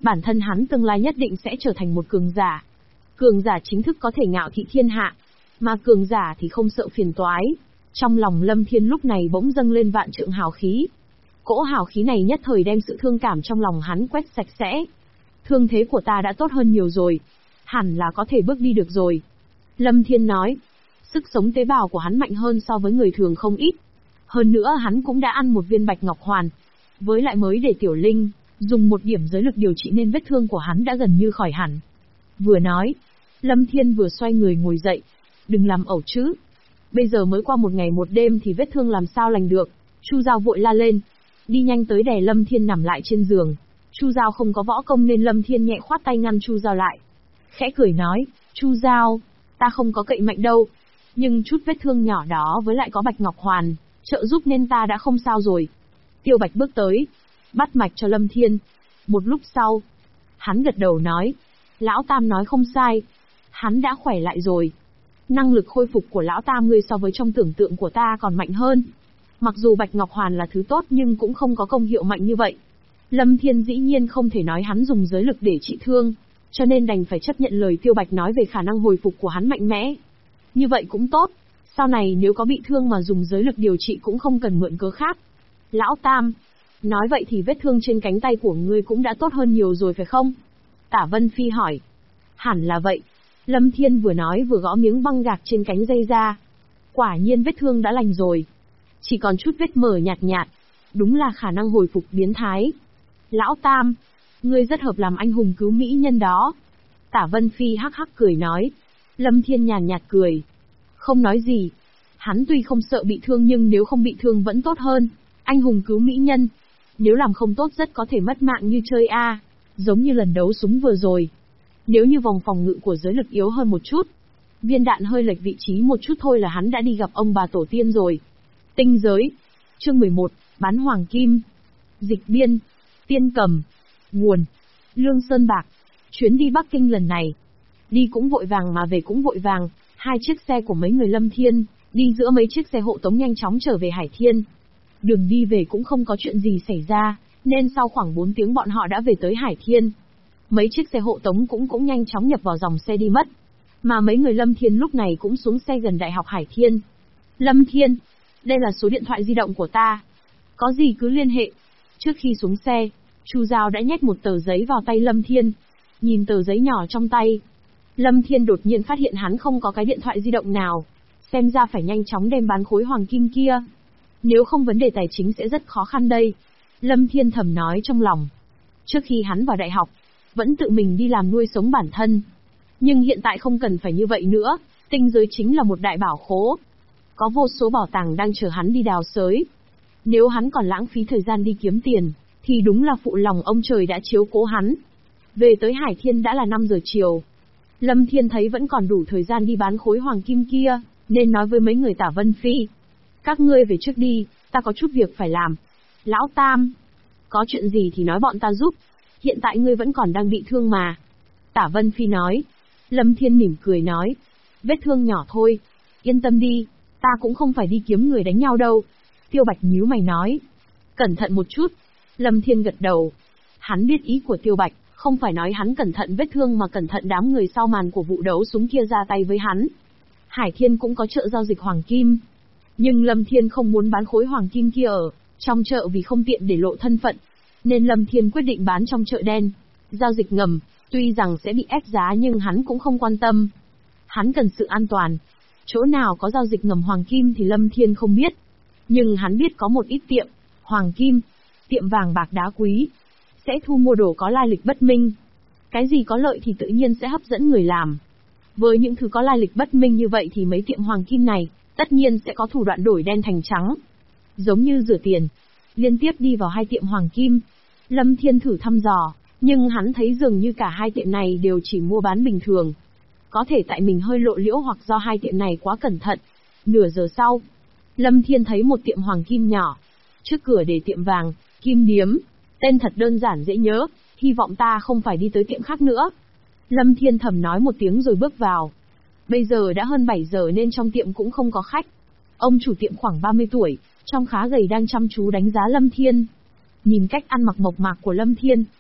Bản thân hắn tương lai nhất định sẽ trở thành một cường giả. Cường giả chính thức có thể ngạo thị thiên hạ, mà cường giả thì không sợ phiền toái. Trong lòng Lâm Thiên lúc này bỗng dâng lên vạn trượng hào khí. Cỗ hào khí này nhất thời đem sự thương cảm trong lòng hắn quét sạch sẽ. Thương thế của ta đã tốt hơn nhiều rồi, hẳn là có thể bước đi được rồi. Lâm Thiên nói, sức sống tế bào của hắn mạnh hơn so với người thường không ít. Hơn nữa hắn cũng đã ăn một viên bạch ngọc hoàn. Với lại mới để tiểu linh, dùng một điểm giới lực điều trị nên vết thương của hắn đã gần như khỏi hẳn. Vừa nói, Lâm Thiên vừa xoay người ngồi dậy. Đừng làm ẩu chứ. Bây giờ mới qua một ngày một đêm thì vết thương làm sao lành được. Chu Giao vội la lên. Đi nhanh tới đè Lâm Thiên nằm lại trên giường. Chu Giao không có võ công nên Lâm Thiên nhẹ khoát tay ngăn Chu Giao lại. Khẽ cười nói, Chu Giao, ta không có cậy mạnh đâu. Nhưng chút vết thương nhỏ đó với lại có bạch ngọc hoàn, trợ giúp nên ta đã không sao rồi. Tiêu Bạch bước tới, bắt mạch cho Lâm Thiên. Một lúc sau, hắn gật đầu nói, Lão Tam nói không sai. Hắn đã khỏe lại rồi. Năng lực khôi phục của Lão Tam ngươi so với trong tưởng tượng của ta còn mạnh hơn. Mặc dù bạch ngọc hoàn là thứ tốt nhưng cũng không có công hiệu mạnh như vậy. Lâm Thiên dĩ nhiên không thể nói hắn dùng giới lực để trị thương, cho nên đành phải chấp nhận lời Tiêu Bạch nói về khả năng hồi phục của hắn mạnh mẽ. Như vậy cũng tốt, sau này nếu có bị thương mà dùng giới lực điều trị cũng không cần mượn cớ khác. Lão Tam, nói vậy thì vết thương trên cánh tay của ngươi cũng đã tốt hơn nhiều rồi phải không? Tả Vân Phi hỏi. Hẳn là vậy. Lâm Thiên vừa nói vừa gõ miếng băng gạc trên cánh dây ra. Quả nhiên vết thương đã lành rồi. Chỉ còn chút vết mờ nhạt nhạt. Đúng là khả năng hồi phục biến thái. Lão Tam, ngươi rất hợp làm anh hùng cứu mỹ nhân đó. Tả Vân Phi hắc hắc cười nói. Lâm Thiên nhàn nhạt cười. Không nói gì. Hắn tuy không sợ bị thương nhưng nếu không bị thương vẫn tốt hơn. Anh hùng cứu mỹ nhân. Nếu làm không tốt rất có thể mất mạng như chơi A. Giống như lần đấu súng vừa rồi. Nếu như vòng phòng ngự của giới lực yếu hơn một chút, viên đạn hơi lệch vị trí một chút thôi là hắn đã đi gặp ông bà tổ tiên rồi. Tinh giới. Chương 11, bán hoàng kim. Dịch biên. Tiên cầm. Nguồn. Lương Sơn Bạc. Chuyến đi Bắc Kinh lần này. Đi cũng vội vàng mà về cũng vội vàng. 2 chiếc xe của mấy người Lâm Thiên, đi giữa mấy chiếc xe hộ tống nhanh chóng trở về Hải Thiên. Đường đi về cũng không có chuyện gì xảy ra, nên sau khoảng 4 tiếng bọn họ đã về tới Hải Thiên. Mấy chiếc xe hộ tống cũng nhanh chóng nhập vào dòng xe đi mất. Mà mấy người Lâm Thiên lúc này cũng xuống xe gần Đại học Hải Thiên. Lâm Thiên, đây là số điện thoại di động của ta. Có gì cứ liên hệ. Trước khi xuống xe, Chu Giao đã nhét một tờ giấy vào tay Lâm Thiên. Nhìn tờ giấy nhỏ trong tay, Lâm Thiên đột nhiên phát hiện hắn không có cái điện thoại di động nào. Xem ra phải nhanh chóng đem bán khối hoàng kim kia. Nếu không vấn đề tài chính sẽ rất khó khăn đây. Lâm Thiên thầm nói trong lòng. Trước khi hắn vào đại học, vẫn tự mình đi làm nuôi sống bản thân. Nhưng hiện tại không cần phải như vậy nữa, tinh giới chính là một đại bảo khố. Có vô số bảo tàng đang chờ hắn đi đào xới. Nếu hắn còn lãng phí thời gian đi kiếm tiền, thì đúng là phụ lòng ông trời đã chiếu cố hắn. Về tới Hải Thiên đã là 5 giờ chiều. Lâm Thiên thấy vẫn còn đủ thời gian đi bán khối hoàng kim kia, nên nói với mấy người Tả Vân Phi. Các ngươi về trước đi, ta có chút việc phải làm. Lão Tam, có chuyện gì thì nói bọn ta giúp. Hiện tại ngươi vẫn còn đang bị thương mà. Tả Vân Phi nói. Lâm Thiên mỉm cười nói. Vết thương nhỏ thôi. Yên tâm đi, ta cũng không phải đi kiếm người đánh nhau đâu. Tiêu Bạch nhíu mày nói. Cẩn thận một chút. Lâm Thiên gật đầu. Hắn biết ý của Tiêu Bạch, không phải nói hắn cẩn thận vết thương mà cẩn thận đám người sau màn của vụ đấu súng kia ra tay với hắn. Hải Thiên cũng có chợ giao dịch hoàng kim. Nhưng Lâm Thiên không muốn bán khối hoàng kim kia ở trong chợ vì không tiện để lộ thân phận. Nên Lâm Thiên quyết định bán trong chợ đen, giao dịch ngầm, tuy rằng sẽ bị ép giá nhưng hắn cũng không quan tâm. Hắn cần sự an toàn. Chỗ nào có giao dịch ngầm hoàng kim thì Lâm Thiên không biết. Nhưng hắn biết có một ít tiệm hoàng kim, tiệm vàng bạc đá quý, sẽ thu mua đồ có lai lịch bất minh. Cái gì có lợi thì tự nhiên sẽ hấp dẫn người làm. Với những thứ có lai lịch bất minh như vậy thì mấy tiệm hoàng kim này, tất nhiên sẽ có thủ đoạn đổi đen thành trắng. Giống như rửa tiền. Liên tiếp đi vào 2 tiệm hoàng kim. Lâm Thiên thử thăm dò, nhưng hắn thấy dường như cả 2 tiệm này đều chỉ mua bán bình thường. Có thể tại mình hơi lộ liễu hoặc do 2 tiệm này quá cẩn thận. Nửa giờ sau, Lâm Thiên thấy một tiệm hoàng kim nhỏ. Trước cửa để tiệm vàng, kim điếm. Tên thật đơn giản dễ nhớ, hy vọng ta không phải đi tới tiệm khác nữa. Lâm Thiên thầm nói một tiếng rồi bước vào. Bây giờ đã hơn 7 giờ nên trong tiệm cũng không có khách. Ông chủ tiệm khoảng 30 tuổi, trông khá gầy đang chăm chú đánh giá Lâm Thiên. Nhìn cách ăn mặc mộc mạc của Lâm Thiên,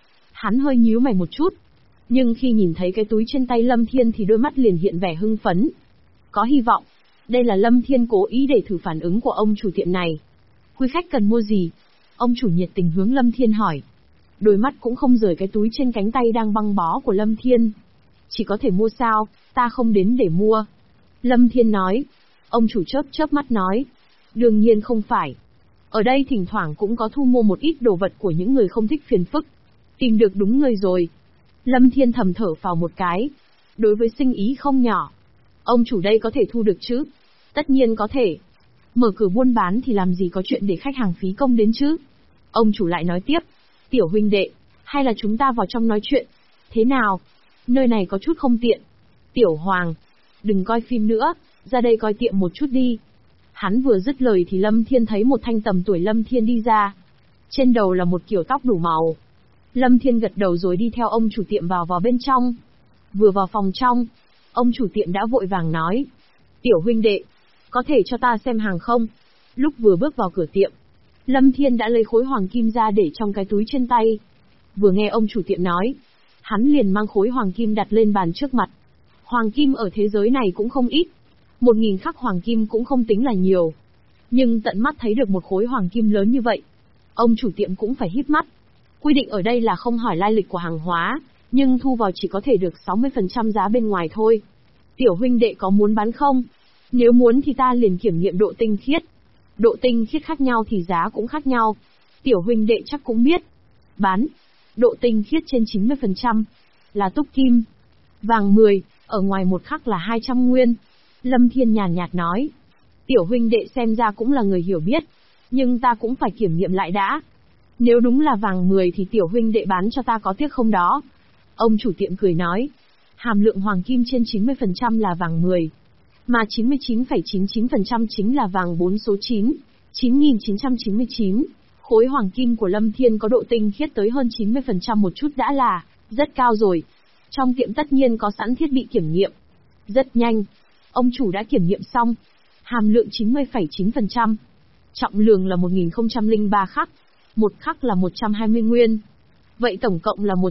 Hắn hơi nhíu mày một chút. Nhưng khi nhìn thấy cái túi trên tay Lâm Thiên thì đôi mắt liền hiện vẻ hưng phấn. Có hy vọng. Đây là Lâm Thiên cố ý để thử phản ứng của ông chủ tiệm này. Quý khách cần mua gì? Ông chủ nhiệt tình hướng Lâm Thiên hỏi. Đôi mắt cũng không rời cái túi trên cánh tay đang băng bó của Lâm Thiên. Chỉ có thể mua sao, ta không đến để mua. Lâm Thiên nói. Ông chủ chớp chớp mắt nói. Đương nhiên không phải. Ở đây thỉnh thoảng cũng có thu mua một ít đồ vật của những người không thích phiền phức. Tìm được đúng người rồi. Lâm Thiên thầm thở phào một cái. Đối với sinh ý không nhỏ. Ông chủ đây có thể thu được chứ? Tất nhiên có thể. Mở cửa buôn bán thì làm gì có chuyện để khách hàng phí công đến chứ? Ông chủ lại nói tiếp. Tiểu huynh đệ, hay là chúng ta vào trong nói chuyện? Thế nào? Nơi này có chút không tiện. Tiểu Hoàng, đừng coi phim nữa, ra đây coi tiệm một chút đi. Hắn vừa dứt lời thì Lâm Thiên thấy một thanh tầm tuổi Lâm Thiên đi ra. Trên đầu là một kiểu tóc đủ màu. Lâm Thiên gật đầu rồi đi theo ông chủ tiệm vào bên trong. Vừa vào phòng trong, ông chủ tiệm đã vội vàng nói. Tiểu huynh đệ, có thể cho ta xem hàng không? Lúc vừa bước vào cửa tiệm, Lâm Thiên đã lấy khối hoàng kim ra để trong cái túi trên tay. Vừa nghe ông chủ tiệm nói, hắn liền mang khối hoàng kim đặt lên bàn trước mặt. Hoàng kim ở thế giới này cũng không ít. 1000 khắc hoàng kim cũng không tính là nhiều. Nhưng tận mắt thấy được một khối hoàng kim lớn như vậy, ông chủ tiệm cũng phải híp mắt. Quy định ở đây là không hỏi lai lịch của hàng hóa, nhưng thu vào chỉ có thể được 60% giá bên ngoài thôi. Tiểu huynh đệ có muốn bán không? Nếu muốn thì ta liền kiểm nghiệm độ tinh khiết. Độ tinh khiết khác nhau thì giá cũng khác nhau. Tiểu huynh đệ chắc cũng biết. Bán. Độ tinh khiết trên 90% là túc kim. Vàng 10, ở ngoài một khắc là 200 nguyên. Lâm Thiên nhàn nhạt nói. Tiểu huynh đệ xem ra cũng là người hiểu biết. Nhưng ta cũng phải kiểm nghiệm lại đã. Nếu đúng là vàng 10 thì tiểu huynh đệ bán cho ta có tiếc không đó? Ông chủ tiệm cười nói. Hàm lượng hoàng kim trên 90% là vàng 10. Mà 99,99% chính là vàng 4 số 9, 9999. Khối hoàng kim của Lâm Thiên có độ tinh khiết tới hơn 90% một chút đã là rất cao rồi. Trong tiệm tất nhiên có sẵn thiết bị kiểm nghiệm. Rất nhanh, ông chủ đã kiểm nghiệm xong. Hàm lượng 90,9%. Trọng lượng là 1003 khắc. Một khắc là 120 nguyên. Vậy tổng cộng là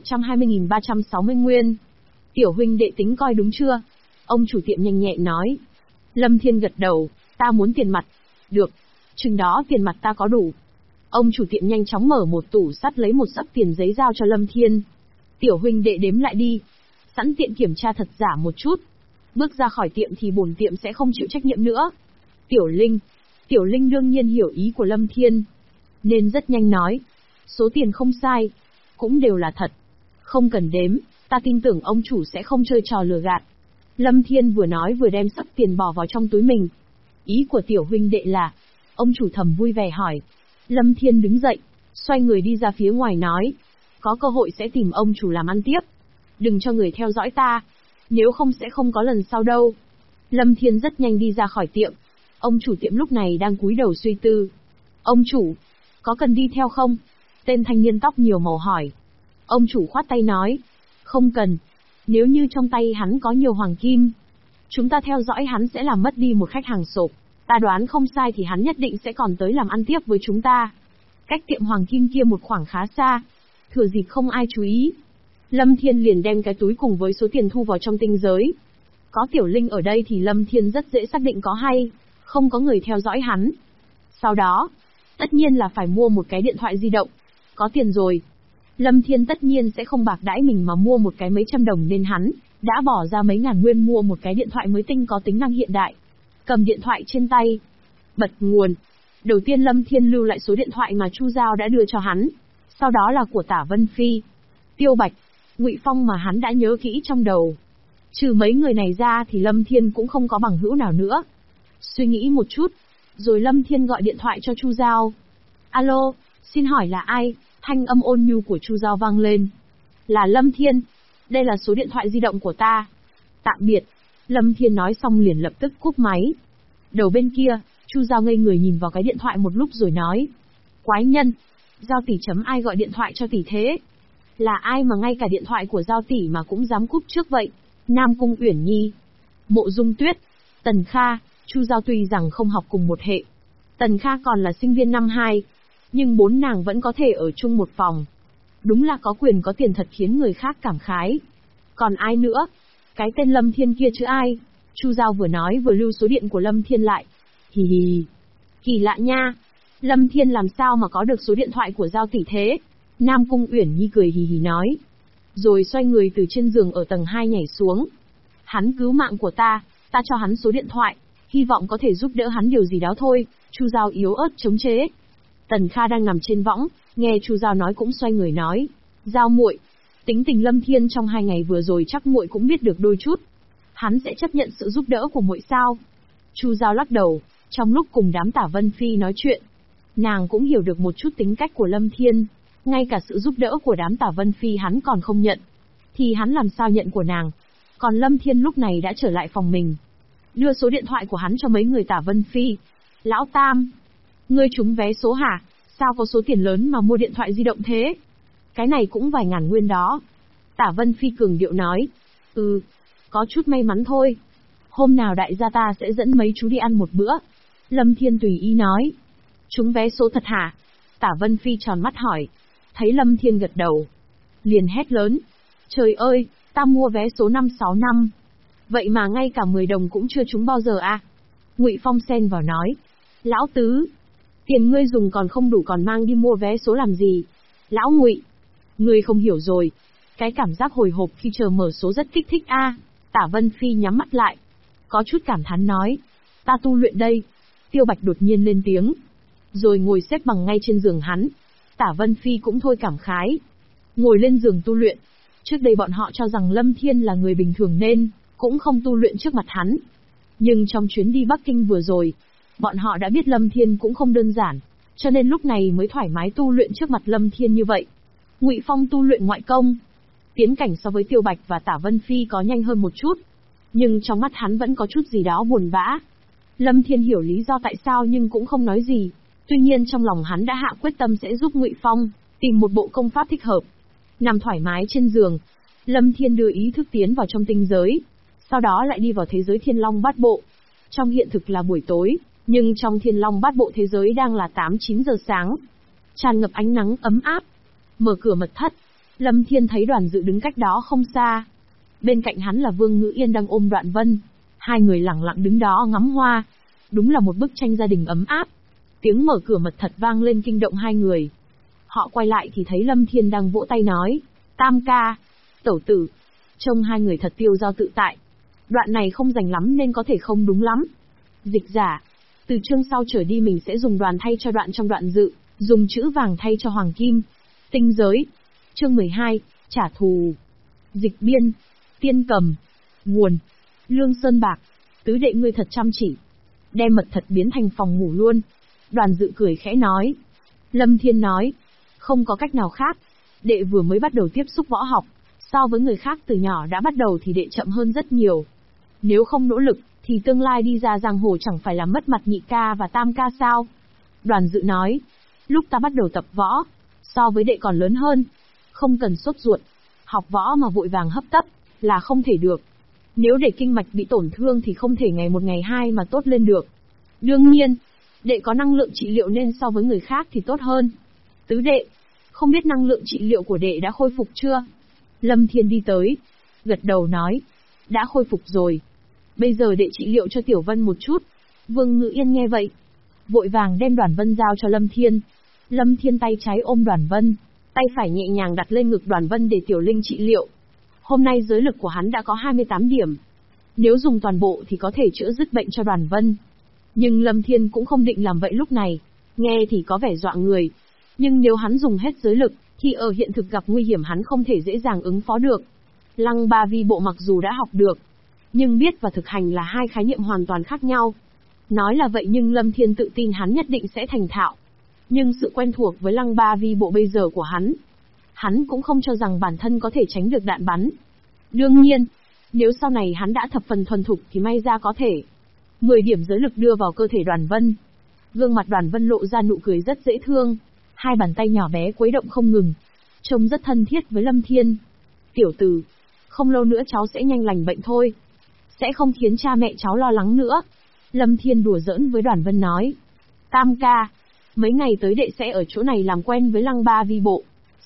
120.360 nguyên. Tiểu huynh đệ tính coi đúng chưa? Ông chủ tiệm nhanh nhẹn nói. Lâm Thiên gật đầu, ta muốn tiền mặt. Được, chừng đó tiền mặt ta có đủ. Ông chủ tiệm nhanh chóng mở một tủ sắt lấy một xấp tiền giấy giao cho Lâm Thiên. Tiểu huynh đệ đếm lại đi. Sẵn tiện kiểm tra thật giả một chút. Bước ra khỏi tiệm thì bổn tiệm sẽ không chịu trách nhiệm nữa. Tiểu Linh đương nhiên hiểu ý của Lâm Thiên. Nên rất nhanh nói. Số tiền không sai. Cũng đều là thật. Không cần đếm, ta tin tưởng ông chủ sẽ không chơi trò lừa gạt. Lâm Thiên vừa nói vừa đem xấp tiền bỏ vào trong túi mình. Ý của tiểu huynh đệ là, ông chủ thầm vui vẻ hỏi. Lâm Thiên đứng dậy, xoay người đi ra phía ngoài nói. Có cơ hội sẽ tìm ông chủ làm ăn tiếp. Đừng cho người theo dõi ta. Nếu không sẽ không có lần sau đâu. Lâm Thiên rất nhanh đi ra khỏi tiệm. Ông chủ tiệm lúc này đang cúi đầu suy tư. Ông chủ, có cần đi theo không? Tên thanh niên tóc nhiều màu hỏi. Ông chủ khoát tay nói. Không cần. Nếu như trong tay hắn có nhiều hoàng kim, chúng ta theo dõi hắn sẽ làm mất đi một khách hàng sộp. Ta đoán không sai thì hắn nhất định sẽ còn tới làm ăn tiếp với chúng ta. Cách tiệm hoàng kim kia một khoảng khá xa. Thừa dịp không ai chú ý, Lâm Thiên liền đem cái túi cùng với số tiền thu vào trong tinh giới. Có Tiểu Linh ở đây thì Lâm Thiên rất dễ xác định có hay không có người theo dõi hắn. Sau đó, tất nhiên là phải mua một cái điện thoại di động. Có tiền rồi, Lâm Thiên tất nhiên sẽ không bạc đãi mình mà mua một cái mấy trăm đồng nên hắn đã bỏ ra mấy ngàn nguyên mua một cái điện thoại mới tinh có tính năng hiện đại. Cầm điện thoại trên tay, bật nguồn. Đầu tiên Lâm Thiên lưu lại số điện thoại mà Chu Giao đã đưa cho hắn. Sau đó là của Tả Vân Phi, Tiêu Bạch, Ngụy Phong mà hắn đã nhớ kỹ trong đầu. Trừ mấy người này ra thì Lâm Thiên cũng không có bằng hữu nào nữa. Suy nghĩ một chút, rồi Lâm Thiên gọi điện thoại cho Chu Giao. Alo, xin hỏi là ai? Thanh âm ôn nhu của Chu Giao vang lên. Là Lâm Thiên. Đây là số điện thoại di động của ta. Tạm biệt. Lâm Thiên nói xong liền lập tức cúp máy. Đầu bên kia, Chu Giao ngây người nhìn vào cái điện thoại một lúc rồi nói. Quái nhân. Giao tỷ chấm ai gọi điện thoại cho tỷ thế? Là ai mà ngay cả điện thoại của Giao tỷ mà cũng dám cúp trước vậy? Nam Cung Uyển Nhi, Mộ Dung Tuyết, Tần Kha. Chu Giao tuy rằng không học cùng một hệ, Tần Kha còn là sinh viên năm 2, nhưng bốn nàng vẫn có thể ở chung một phòng. Đúng là có quyền có tiền thật khiến người khác cảm khái. Còn ai nữa? Cái tên Lâm Thiên kia chứ ai? Chu Giao vừa nói vừa lưu số điện của Lâm Thiên lại. Hì hì. Kỳ lạ nha. Lâm Thiên làm sao mà có được số điện thoại của Giao tỷ thế? Nam Cung Uyển Nhi cười hì hì nói. Rồi xoay người từ trên giường ở tầng 2 nhảy xuống. Hắn cứu mạng của ta cho hắn số điện thoại, hy vọng có thể giúp đỡ hắn điều gì đó thôi. Chu Giao yếu ớt chống chế. Tần Kha đang nằm trên võng, nghe Chu Giao nói cũng xoay người nói. Giao muội, tính tình Lâm Thiên trong 2 ngày vừa rồi chắc muội cũng biết được đôi chút. Hắn sẽ chấp nhận sự giúp đỡ của muội sao? Chu Giao lắc đầu, trong lúc cùng đám Tả Vân Phi nói chuyện, nàng cũng hiểu được một chút tính cách của Lâm Thiên. Ngay cả sự giúp đỡ của đám Tả Vân Phi hắn còn không nhận, thì hắn làm sao nhận của nàng? Còn Lâm Thiên lúc này đã trở lại phòng mình, đưa số điện thoại của hắn cho mấy người Tả Vân Phi. Lão Tam, ngươi trúng vé số hả? Sao có số tiền lớn mà mua điện thoại di động thế? Cái này cũng vài ngàn nguyên đó. Tả Vân Phi cường điệu nói. Có chút may mắn thôi. Hôm nào đại gia ta sẽ dẫn mấy chú đi ăn một bữa. Lâm Thiên tùy ý nói. Trúng vé số thật hả? Tả Vân Phi tròn mắt hỏi. Thấy Lâm Thiên gật đầu, liền hét lớn. Trời ơi, ta mua vé số 565 năm. Vậy mà ngay cả 10 đồng cũng chưa trúng bao giờ à? Ngụy Phong xen vào nói. Lão Tứ, tiền ngươi dùng còn không đủ còn mang đi mua vé số làm gì? Lão Ngụy, ngươi không hiểu rồi. Cái cảm giác hồi hộp khi chờ mở số rất kích thích a. Tả Vân Phi nhắm mắt lại, có chút cảm thán nói. Ta tu luyện đây. Tiêu Bạch đột nhiên lên tiếng, rồi ngồi xếp bằng ngay trên giường hắn. Tả Vân Phi cũng thôi cảm khái, ngồi lên giường tu luyện. Trước đây bọn họ cho rằng Lâm Thiên là người bình thường nên cũng không tu luyện trước mặt hắn. Nhưng trong chuyến đi Bắc Kinh vừa rồi, bọn họ đã biết Lâm Thiên cũng không đơn giản, cho nên lúc này mới thoải mái tu luyện trước mặt Lâm Thiên như vậy. Ngụy Phong tu luyện ngoại công, tiến cảnh so với Tiêu Bạch và Tả Vân Phi có nhanh hơn một chút, nhưng trong mắt hắn vẫn có chút gì đó buồn bã. Lâm Thiên hiểu lý do tại sao nhưng cũng không nói gì. Tuy nhiên trong lòng hắn đã hạ quyết tâm sẽ giúp Ngụy Phong tìm một bộ công pháp thích hợp. Nằm thoải mái trên giường, Lâm Thiên đưa ý thức tiến vào trong tinh giới, sau đó lại đi vào thế giới Thiên Long Bát Bộ. Trong hiện thực là buổi tối, nhưng trong Thiên Long Bát Bộ thế giới đang là 8-9 giờ sáng, tràn ngập ánh nắng ấm áp. Mở cửa mật thất, Lâm Thiên thấy Đoàn Dự đứng cách đó không xa. Bên cạnh hắn là Vương Ngữ Yên đang ôm Đoạn Vân. Hai người lặng lặng đứng đó ngắm hoa. Đúng là một bức tranh gia đình ấm áp. Tiếng mở cửa mật thất vang lên kinh động hai người. Họ quay lại thì thấy Lâm Thiên đang vỗ tay nói. Tam ca, tẩu tử. Trông hai người thật tiêu dao tự tại. Đoạn này không rành lắm nên có thể không đúng lắm. Dịch giả. Từ chương sau trở đi mình sẽ dùng đoàn thay cho đoạn trong Đoạn Dự, dùng chữ vàng thay cho hoàng kim. Tinh giới. Chương 12, trả thù. Dịch biên. Tiên cầm. Nguồn. Lương Sơn Bạc. Tứ đệ ngươi thật chăm chỉ. Đem mật thất biến thành phòng ngủ luôn. Đoàn Dự cười khẽ nói. Lâm Thiên nói. Không có cách nào khác. Đệ vừa mới bắt đầu tiếp xúc võ học. So với người khác từ nhỏ đã bắt đầu thì đệ chậm hơn rất nhiều. Nếu không nỗ lực, thì tương lai đi ra giang hồ chẳng phải là mất mặt nhị ca và tam ca sao? Đoàn Dự nói. Lúc ta bắt đầu tập võ, so với đệ còn lớn hơn. Không cần sốt ruột. Học võ mà vội vàng hấp tấp là không thể được. Nếu để kinh mạch bị tổn thương thì không thể ngày một ngày hai mà tốt lên được. Đương nhiên, đệ có năng lượng trị liệu nên so với người khác thì tốt hơn. Tứ đệ, không biết năng lượng trị liệu của đệ đã khôi phục chưa? Lâm Thiên đi tới, gật đầu nói. Đã khôi phục rồi. Bây giờ đệ trị liệu cho Tiểu Vân một chút. Vương Ngữ Yên nghe vậy, vội vàng đem Đoàn Vân giao cho Lâm Thiên. Lâm Thiên tay trái ôm Đoàn Vân, tay phải nhẹ nhàng đặt lên ngực Đoàn Vân để Tiểu Linh trị liệu. Hôm nay giới lực của hắn đã có 28 điểm. Nếu dùng toàn bộ thì có thể chữa dứt bệnh cho Đoàn Vân. Nhưng Lâm Thiên cũng không định làm vậy lúc này. Nghe thì có vẻ dọa người. Nhưng nếu hắn dùng hết giới lực, thì ở hiện thực gặp nguy hiểm hắn không thể dễ dàng ứng phó được. Lăng Ba Vi Bộ mặc dù đã học được, nhưng biết và thực hành là hai khái niệm hoàn toàn khác nhau. Nói là vậy nhưng Lâm Thiên tự tin hắn nhất định sẽ thành thạo. Nhưng sự quen thuộc với Lăng Ba Vi Bộ bây giờ của hắn cũng không cho rằng bản thân có thể tránh được đạn bắn. Đương nhiên, nếu sau này hắn đã thập phần thuần thục thì may ra có thể. 10 điểm giới lực đưa vào cơ thể Đoàn Vân. Gương mặt Đoàn Vân lộ ra nụ cười rất dễ thương. Hai bàn tay nhỏ bé quấy động không ngừng, trông rất thân thiết với Lâm Thiên. Tiểu tử, không lâu nữa cháu sẽ nhanh lành bệnh thôi. Sẽ không khiến cha mẹ cháu lo lắng nữa. Lâm Thiên đùa giỡn với Đoàn Vân nói. Tam ca, mấy ngày tới đệ sẽ ở chỗ này làm quen với Lăng Ba Vi Bộ.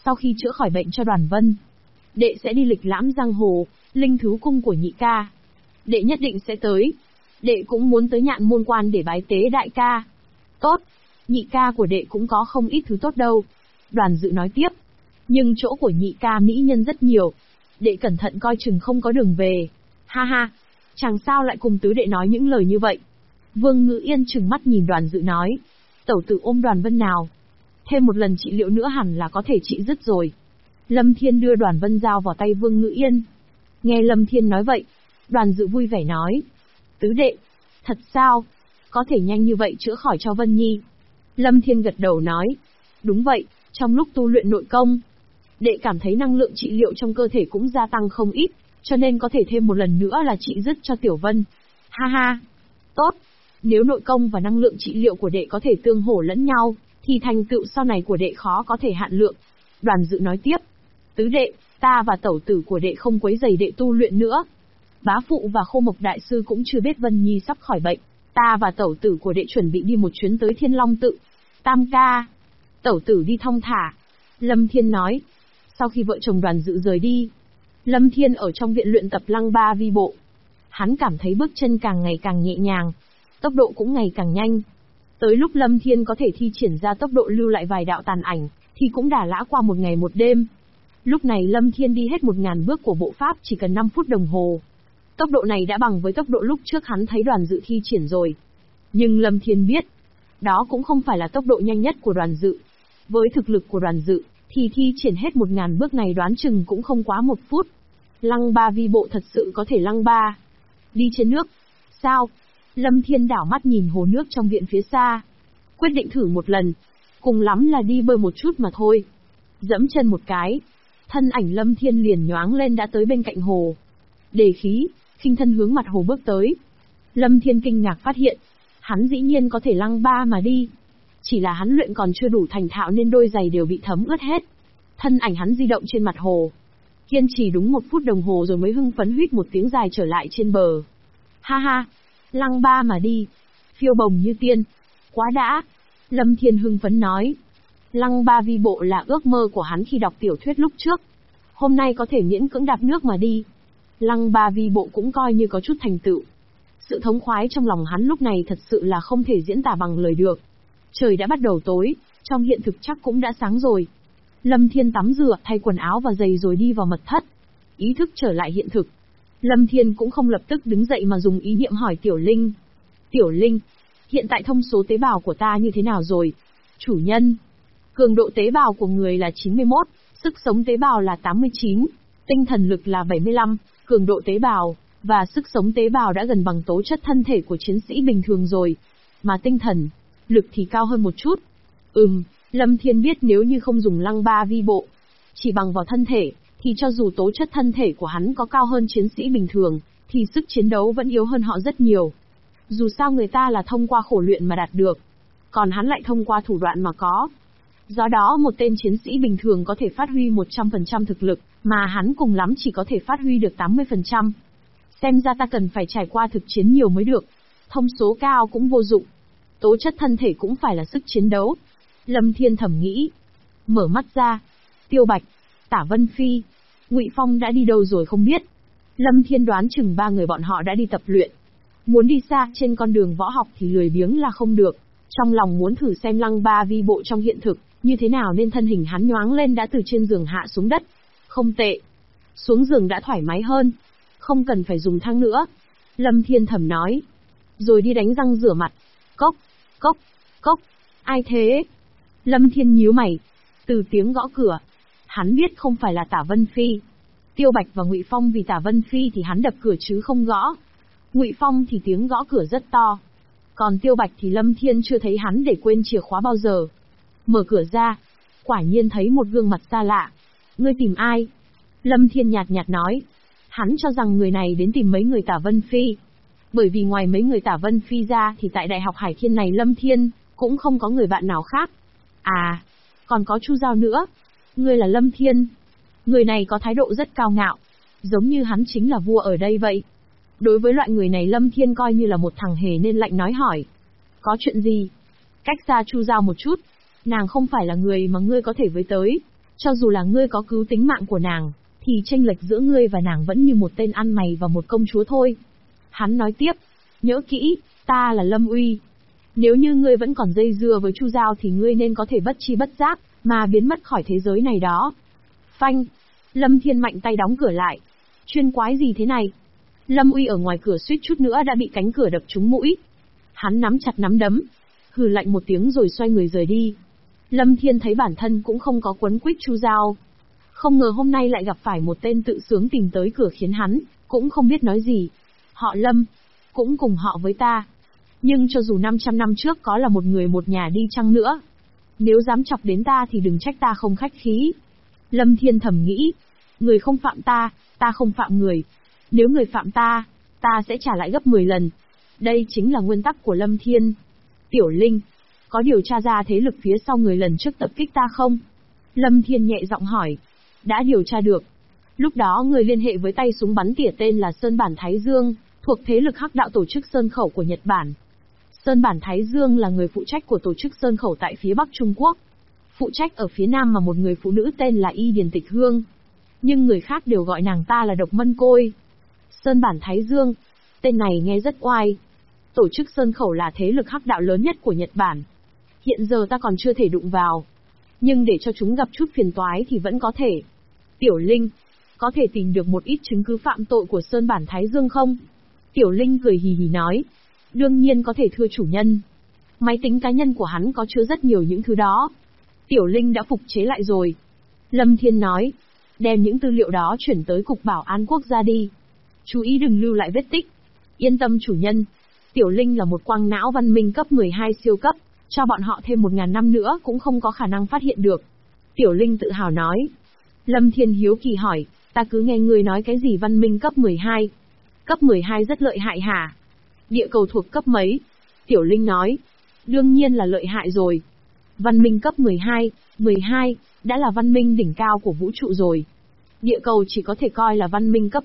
Sau khi chữa khỏi bệnh cho Đoàn Vân, đệ sẽ đi lịch lãm giang hồ, linh thú cung của nhị ca. Đệ nhất định sẽ tới. Đệ cũng muốn tới Nhạn Môn Quan để bái tế đại ca. Tốt, nhị ca của đệ cũng có không ít thứ tốt đâu. Đoàn Dự nói tiếp. Nhưng chỗ của nhị ca mỹ nhân rất nhiều. Đệ cẩn thận coi chừng không có đường về. Ha ha, chàng sao lại cùng tứ đệ nói những lời như vậy? Vương Ngữ Yên trừng mắt nhìn Đoàn Dự nói. Tẩu tử ôm Đoàn Vân nào. Thêm một lần trị liệu nữa hẳn là có thể trị dứt rồi. Lâm Thiên đưa Đoàn Vân giao vào tay Vương Ngữ Yên. Nghe Lâm Thiên nói vậy, Đoàn Dự vui vẻ nói. Tứ đệ, thật sao? Có thể nhanh như vậy chữa khỏi cho Vân Nhi. Lâm Thiên gật đầu nói. Đúng vậy, trong lúc tu luyện nội công, đệ cảm thấy năng lượng trị liệu trong cơ thể cũng gia tăng không ít, cho nên có thể thêm một lần nữa là trị dứt cho Tiểu Vân. Ha ha, tốt. Nếu nội công và năng lượng trị liệu của đệ có thể tương hỗ lẫn nhau, thì thành tựu sau này của đệ khó có thể hạn lượng. Đoàn Dự nói tiếp. Tứ đệ, ta và tẩu tử của đệ không quấy rầy đệ tu luyện nữa. Bá phụ và Khô Mộc đại sư cũng chưa biết Vân Nhi sắp khỏi bệnh. Ta và tẩu tử của đệ chuẩn bị đi một chuyến tới Thiên Long Tự. Tam ca, tẩu tử đi thong thả. Lâm Thiên nói. Sau khi vợ chồng Đoàn Dự rời đi, Lâm Thiên ở trong viện luyện tập lăng ba vi bộ. Hắn cảm thấy bước chân càng ngày càng nhẹ nhàng, tốc độ cũng ngày càng nhanh. Tới lúc Lâm Thiên có thể thi triển ra tốc độ lưu lại vài đạo tàn ảnh, thì cũng đã lã qua một ngày một đêm. Lúc này Lâm Thiên đi hết 1000 bước của bộ pháp chỉ cần 5 phút đồng hồ. Tốc độ này đã bằng với tốc độ lúc trước hắn thấy Đoàn Dự thi triển rồi. Nhưng Lâm Thiên biết, đó cũng không phải là tốc độ nhanh nhất của Đoàn Dự. Với thực lực của Đoàn Dự, thì thi triển hết 1000 bước này đoán chừng cũng không quá 1 phút. Lăng ba vi bộ thật sự có thể lăng ba. Đi trên nước. Sao? Lâm Thiên đảo mắt nhìn hồ nước trong viện phía xa. Quyết định thử một lần. Cùng lắm là đi bơi một chút mà thôi. Dẫm chân một cái. Thân ảnh Lâm Thiên liền nhoáng lên đã tới bên cạnh hồ. Đề khí, khinh thân hướng mặt hồ bước tới. Lâm Thiên kinh ngạc phát hiện. Hắn dĩ nhiên có thể lăng ba mà đi. Chỉ là hắn luyện còn chưa đủ thành thạo nên đôi giày đều bị thấm ướt hết. Thân ảnh hắn di động trên mặt hồ. Kiên trì đúng 1 phút đồng hồ rồi mới hưng phấn huýt một tiếng dài trở lại trên bờ. Ha ha, lăng ba mà đi. Phiêu bồng như tiên. Quá đã. Lâm Thiên hưng phấn nói. Lăng ba vi bộ là ước mơ của hắn khi đọc tiểu thuyết lúc trước. Hôm nay có thể miễn cưỡng đạp nước mà đi. Lăng ba vi bộ cũng coi như có chút thành tựu. Sự thống khoái trong lòng hắn lúc này thật sự là không thể diễn tả bằng lời được. Trời đã bắt đầu tối, trong hiện thực chắc cũng đã sáng rồi. Lâm Thiên tắm rửa, thay quần áo và giày rồi đi vào mật thất. Ý thức trở lại hiện thực. Lâm Thiên cũng không lập tức đứng dậy mà dùng ý niệm hỏi Tiểu Linh. Tiểu Linh, hiện tại thông số tế bào của ta như thế nào rồi? Chủ nhân, cường độ tế bào của người là 91, sức sống tế bào là 89, tinh thần lực là 75, cường độ tế bào và sức sống tế bào đã gần bằng tố chất thân thể của chiến sĩ bình thường rồi. Mà tinh thần lực thì cao hơn một chút. Lâm Thiên biết nếu như không dùng lăng ba vi bộ, chỉ bằng vào thân thể, thì cho dù tố chất thân thể của hắn có cao hơn chiến sĩ bình thường, thì sức chiến đấu vẫn yếu hơn họ rất nhiều. Dù sao người ta là thông qua khổ luyện mà đạt được, còn hắn lại thông qua thủ đoạn mà có. Do đó một tên chiến sĩ bình thường có thể phát huy 100% thực lực, mà hắn cùng lắm chỉ có thể phát huy được 80%. Xem ra ta cần phải trải qua thực chiến nhiều mới được. Thông số cao cũng vô dụng. Tố chất thân thể cũng phải là sức chiến đấu. Lâm Thiên thầm nghĩ. Mở mắt ra. Tiêu Bạch, Tả Vân Phi, Ngụy Phong đã đi đâu rồi không biết. Lâm Thiên đoán chừng 3 người bọn họ đã đi tập luyện. Muốn đi xa trên con đường võ học thì lười biếng là không được. Trong lòng muốn thử xem lăng ba vi bộ trong hiện thực, như thế nào nên thân hình hắn nhoáng lên đã từ trên giường hạ xuống đất. Không tệ. Xuống giường đã thoải mái hơn. Không cần phải dùng thang nữa. Lâm Thiên thầm nói. Rồi đi đánh răng rửa mặt. Cốc, cốc, cốc. Ai thế? Lâm Thiên nhíu mày. Từ tiếng gõ cửa. Hắn biết không phải là Tả Vân Phi. Tiêu Bạch và Ngụy Phong vì Tả Vân Phi thì hắn đập cửa chứ không gõ. Ngụy Phong thì tiếng gõ cửa rất to. Còn Tiêu Bạch thì Lâm Thiên chưa thấy hắn để quên chìa khóa bao giờ. Mở cửa ra. Quả nhiên thấy một gương mặt xa lạ. Ngươi tìm ai? Lâm Thiên nhạt nhạt nói. Hắn cho rằng người này đến tìm mấy người Tả Vân Phi. Bởi vì ngoài mấy người Tả Vân Phi ra thì tại Đại học Hải Thiên này Lâm Thiên cũng không có người bạn nào khác. À, còn có Chu Giao nữa. Ngươi là Lâm Thiên. Người này có thái độ rất cao ngạo, giống như hắn chính là vua ở đây vậy. Đối với loại người này Lâm Thiên coi như là một thằng hề nên lạnh nói hỏi. Có chuyện gì? Cách xa Chu Giao một chút. Nàng không phải là người mà ngươi có thể với tới. Cho dù là ngươi có cứu tính mạng của nàng, thì chênh lệch giữa ngươi và nàng vẫn như một tên ăn mày và một công chúa thôi. Hắn nói tiếp, nhớ kỹ, ta là Lâm Uy. Nếu như ngươi vẫn còn dây dưa với Chu Giao thì ngươi nên có thể bất chi bất giác, mà biến mất khỏi thế giới này đó. Phanh! Lâm Thiên mạnh tay đóng cửa lại. Chuyên quái gì thế này? Lâm Uy ở ngoài cửa suýt chút nữa đã bị cánh cửa đập trúng mũi. Hắn nắm chặt nắm đấm, hừ lạnh một tiếng rồi xoay người rời đi. Lâm Thiên thấy bản thân cũng không có quấn quýt Chu Giao. Không ngờ hôm nay lại gặp phải một tên tự sướng tìm tới cửa khiến hắn, cũng không biết nói gì. Họ Lâm, cũng cùng họ với ta. Nhưng cho dù 500 năm trước có là một người một nhà đi chăng nữa, nếu dám chọc đến ta thì đừng trách ta không khách khí. Lâm Thiên thầm nghĩ, người không phạm ta, ta không phạm người. Nếu người phạm ta, ta sẽ trả lại gấp 10 lần. Đây chính là nguyên tắc của Lâm Thiên. Tiểu Linh, có điều tra ra thế lực phía sau người lần trước tập kích ta không? Lâm Thiên nhẹ giọng hỏi. Đã điều tra được. Lúc đó người liên hệ với tay súng bắn tỉa tên là Sơn Bản Thái Dương, thuộc thế lực Hắc Đạo tổ chức Sơn Khẩu của Nhật Bản. Sơn Bản Thái Dương là người phụ trách của tổ chức Sơn Khẩu tại phía Bắc Trung Quốc. Phụ trách ở phía Nam mà một người phụ nữ tên là Y Điền Tịch Hương. Nhưng người khác đều gọi nàng ta là Độc Mân Côi. Sơn Bản Thái Dương, tên này nghe rất oai. Tổ chức Sơn Khẩu là thế lực Hắc Đạo lớn nhất của Nhật Bản. Hiện giờ ta còn chưa thể đụng vào. Nhưng để cho chúng gặp chút phiền toái thì vẫn có thể. Tiểu Linh, có thể tìm được một ít chứng cứ phạm tội của Sơn Bản Thái Dương không? Tiểu Linh cười hì hì nói. Đương nhiên có thể thưa chủ nhân. Máy tính cá nhân của hắn có chứa rất nhiều những thứ đó. Tiểu Linh đã phục chế lại rồi. Lâm Thiên nói. Đem những tư liệu đó chuyển tới Cục Bảo an Quốc gia đi. Chú ý đừng lưu lại vết tích. Yên tâm chủ nhân. Tiểu Linh là một quang não văn minh cấp 12 siêu cấp. Cho bọn họ thêm 1000 năm nữa cũng không có khả năng phát hiện được. Tiểu Linh tự hào nói. Lâm Thiên hiếu kỳ hỏi. Ta cứ nghe người nói cái gì văn minh cấp 12. Cấp 12 rất lợi hại hả? Địa cầu thuộc cấp mấy? Tiểu Linh nói. Đương nhiên là lợi hại rồi. Văn minh cấp 12, đã là văn minh đỉnh cao của vũ trụ rồi. Địa cầu chỉ có thể coi là văn minh cấp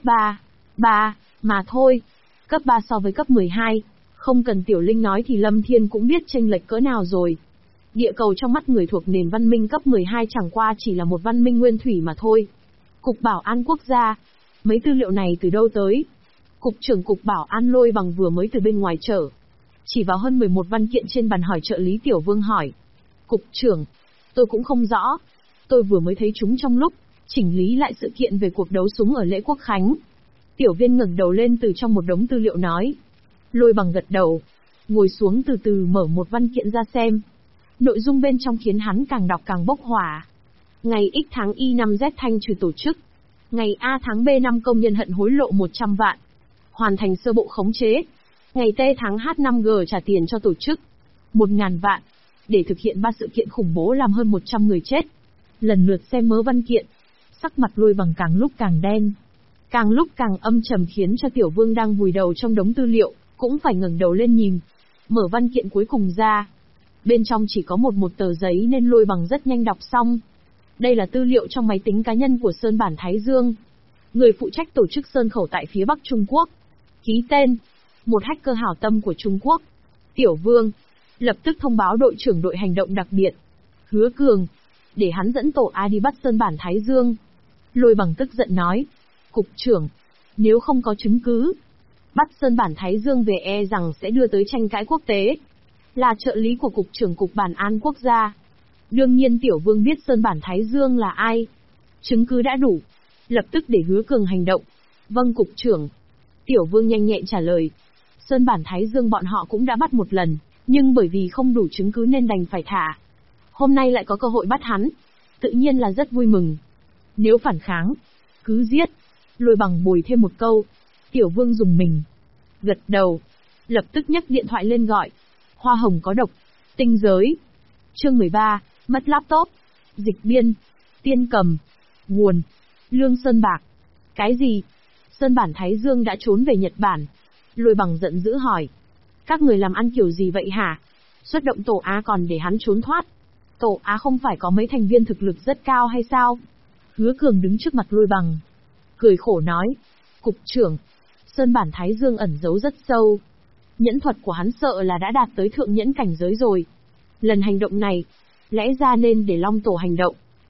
3 mà thôi. Cấp 3 so với cấp 12, không cần Tiểu Linh nói thì Lâm Thiên cũng biết chênh lệch cỡ nào rồi. Địa cầu trong mắt người thuộc nền văn minh cấp 12 chẳng qua chỉ là một văn minh nguyên thủy mà thôi. Cục Bảo an Quốc gia, mấy tư liệu này từ đâu tới? Cục trưởng Cục Bảo an Lôi Bằng vừa mới từ bên ngoài trở. Chỉ vào hơn 11 văn kiện trên bàn hỏi trợ lý Tiểu Vương hỏi. Cục trưởng, tôi cũng không rõ. Tôi vừa mới thấy chúng trong lúc chỉnh lý lại sự kiện về cuộc đấu súng ở lễ Quốc Khánh. Tiểu Viên ngẩng đầu lên từ trong một đống tư liệu nói. Lôi Bằng gật đầu, ngồi xuống từ từ mở một văn kiện ra xem. Nội dung bên trong khiến hắn càng đọc càng bốc hỏa. Ngày X tháng Y năm Z thanh trừ tổ chức. Ngày A tháng B năm công nhân hận hối lộ 100 vạn. Hoàn thành sơ bộ khống chế. Ngày T tháng H năm G trả tiền cho tổ chức. 1000 vạn. Để thực hiện 3 sự kiện khủng bố làm hơn 100 người chết. Lần lượt xem mớ văn kiện. Sắc mặt Lôi Bằng càng lúc càng đen. Càng lúc càng âm trầm khiến cho Tiểu Vương đang vùi đầu trong đống tư liệu, cũng phải ngẩng đầu lên nhìn. Mở văn kiện cuối cùng ra. Bên trong chỉ có một tờ giấy nên Lôi Bằng rất nhanh đọc xong. Đây là tư liệu trong máy tính cá nhân của Sơn Bản Thái Dương. Người phụ trách tổ chức Sơn Khẩu tại phía Bắc Trung Quốc. Ký tên. Một hacker hảo tâm của Trung Quốc. Tiểu Vương. Lập tức thông báo đội trưởng đội hành động đặc biệt. Hứa Cường. Để hắn dẫn tổ A đi bắt Sơn Bản Thái Dương. Lôi Bằng tức giận nói. Cục trưởng. Nếu không có chứng cứ, bắt Sơn Bản Thái Dương về e rằng sẽ đưa tới tranh cãi quốc tế. Là trợ lý của Cục trưởng Cục Bản an Quốc gia. Đương nhiên Tiểu Vương biết Sơn Bản Thái Dương là ai. Chứng cứ đã đủ. Lập tức để Hứa Cường hành động. Vâng Cục trưởng. Tiểu Vương nhanh nhẹn trả lời. Sơn Bản Thái Dương bọn họ cũng đã bắt một lần, nhưng bởi vì không đủ chứng cứ nên đành phải thả. Hôm nay lại có cơ hội bắt hắn. Tự nhiên là rất vui mừng. Nếu phản kháng, cứ giết. Lôi Bằng bồi thêm một câu. Tiểu Vương dùng mình. Gật đầu. Lập tức nhấc điện thoại lên gọi. Hoa hồng có độc. Tinh giới. Chương 13. Mất laptop. Dịch biên. Tiên cầm. Nguồn. Lương Sơn Bạc. Cái gì? Sơn Bản Thái Dương đã trốn về Nhật Bản. Lôi Bằng giận dữ hỏi. Các người làm ăn kiểu gì vậy hả? Xuất động Tổ Á còn để hắn trốn thoát. Tổ Á không phải có mấy thành viên thực lực rất cao hay sao? Hứa Cường đứng trước mặt Lôi Bằng. Cười khổ nói. Cục trưởng. Sơn Bản Thái Dương ẩn giấu rất sâu. Nhẫn thuật của hắn sợ là đã đạt tới thượng nhẫn cảnh giới rồi. Lần hành động này, lẽ ra nên để Long Tổ hành động.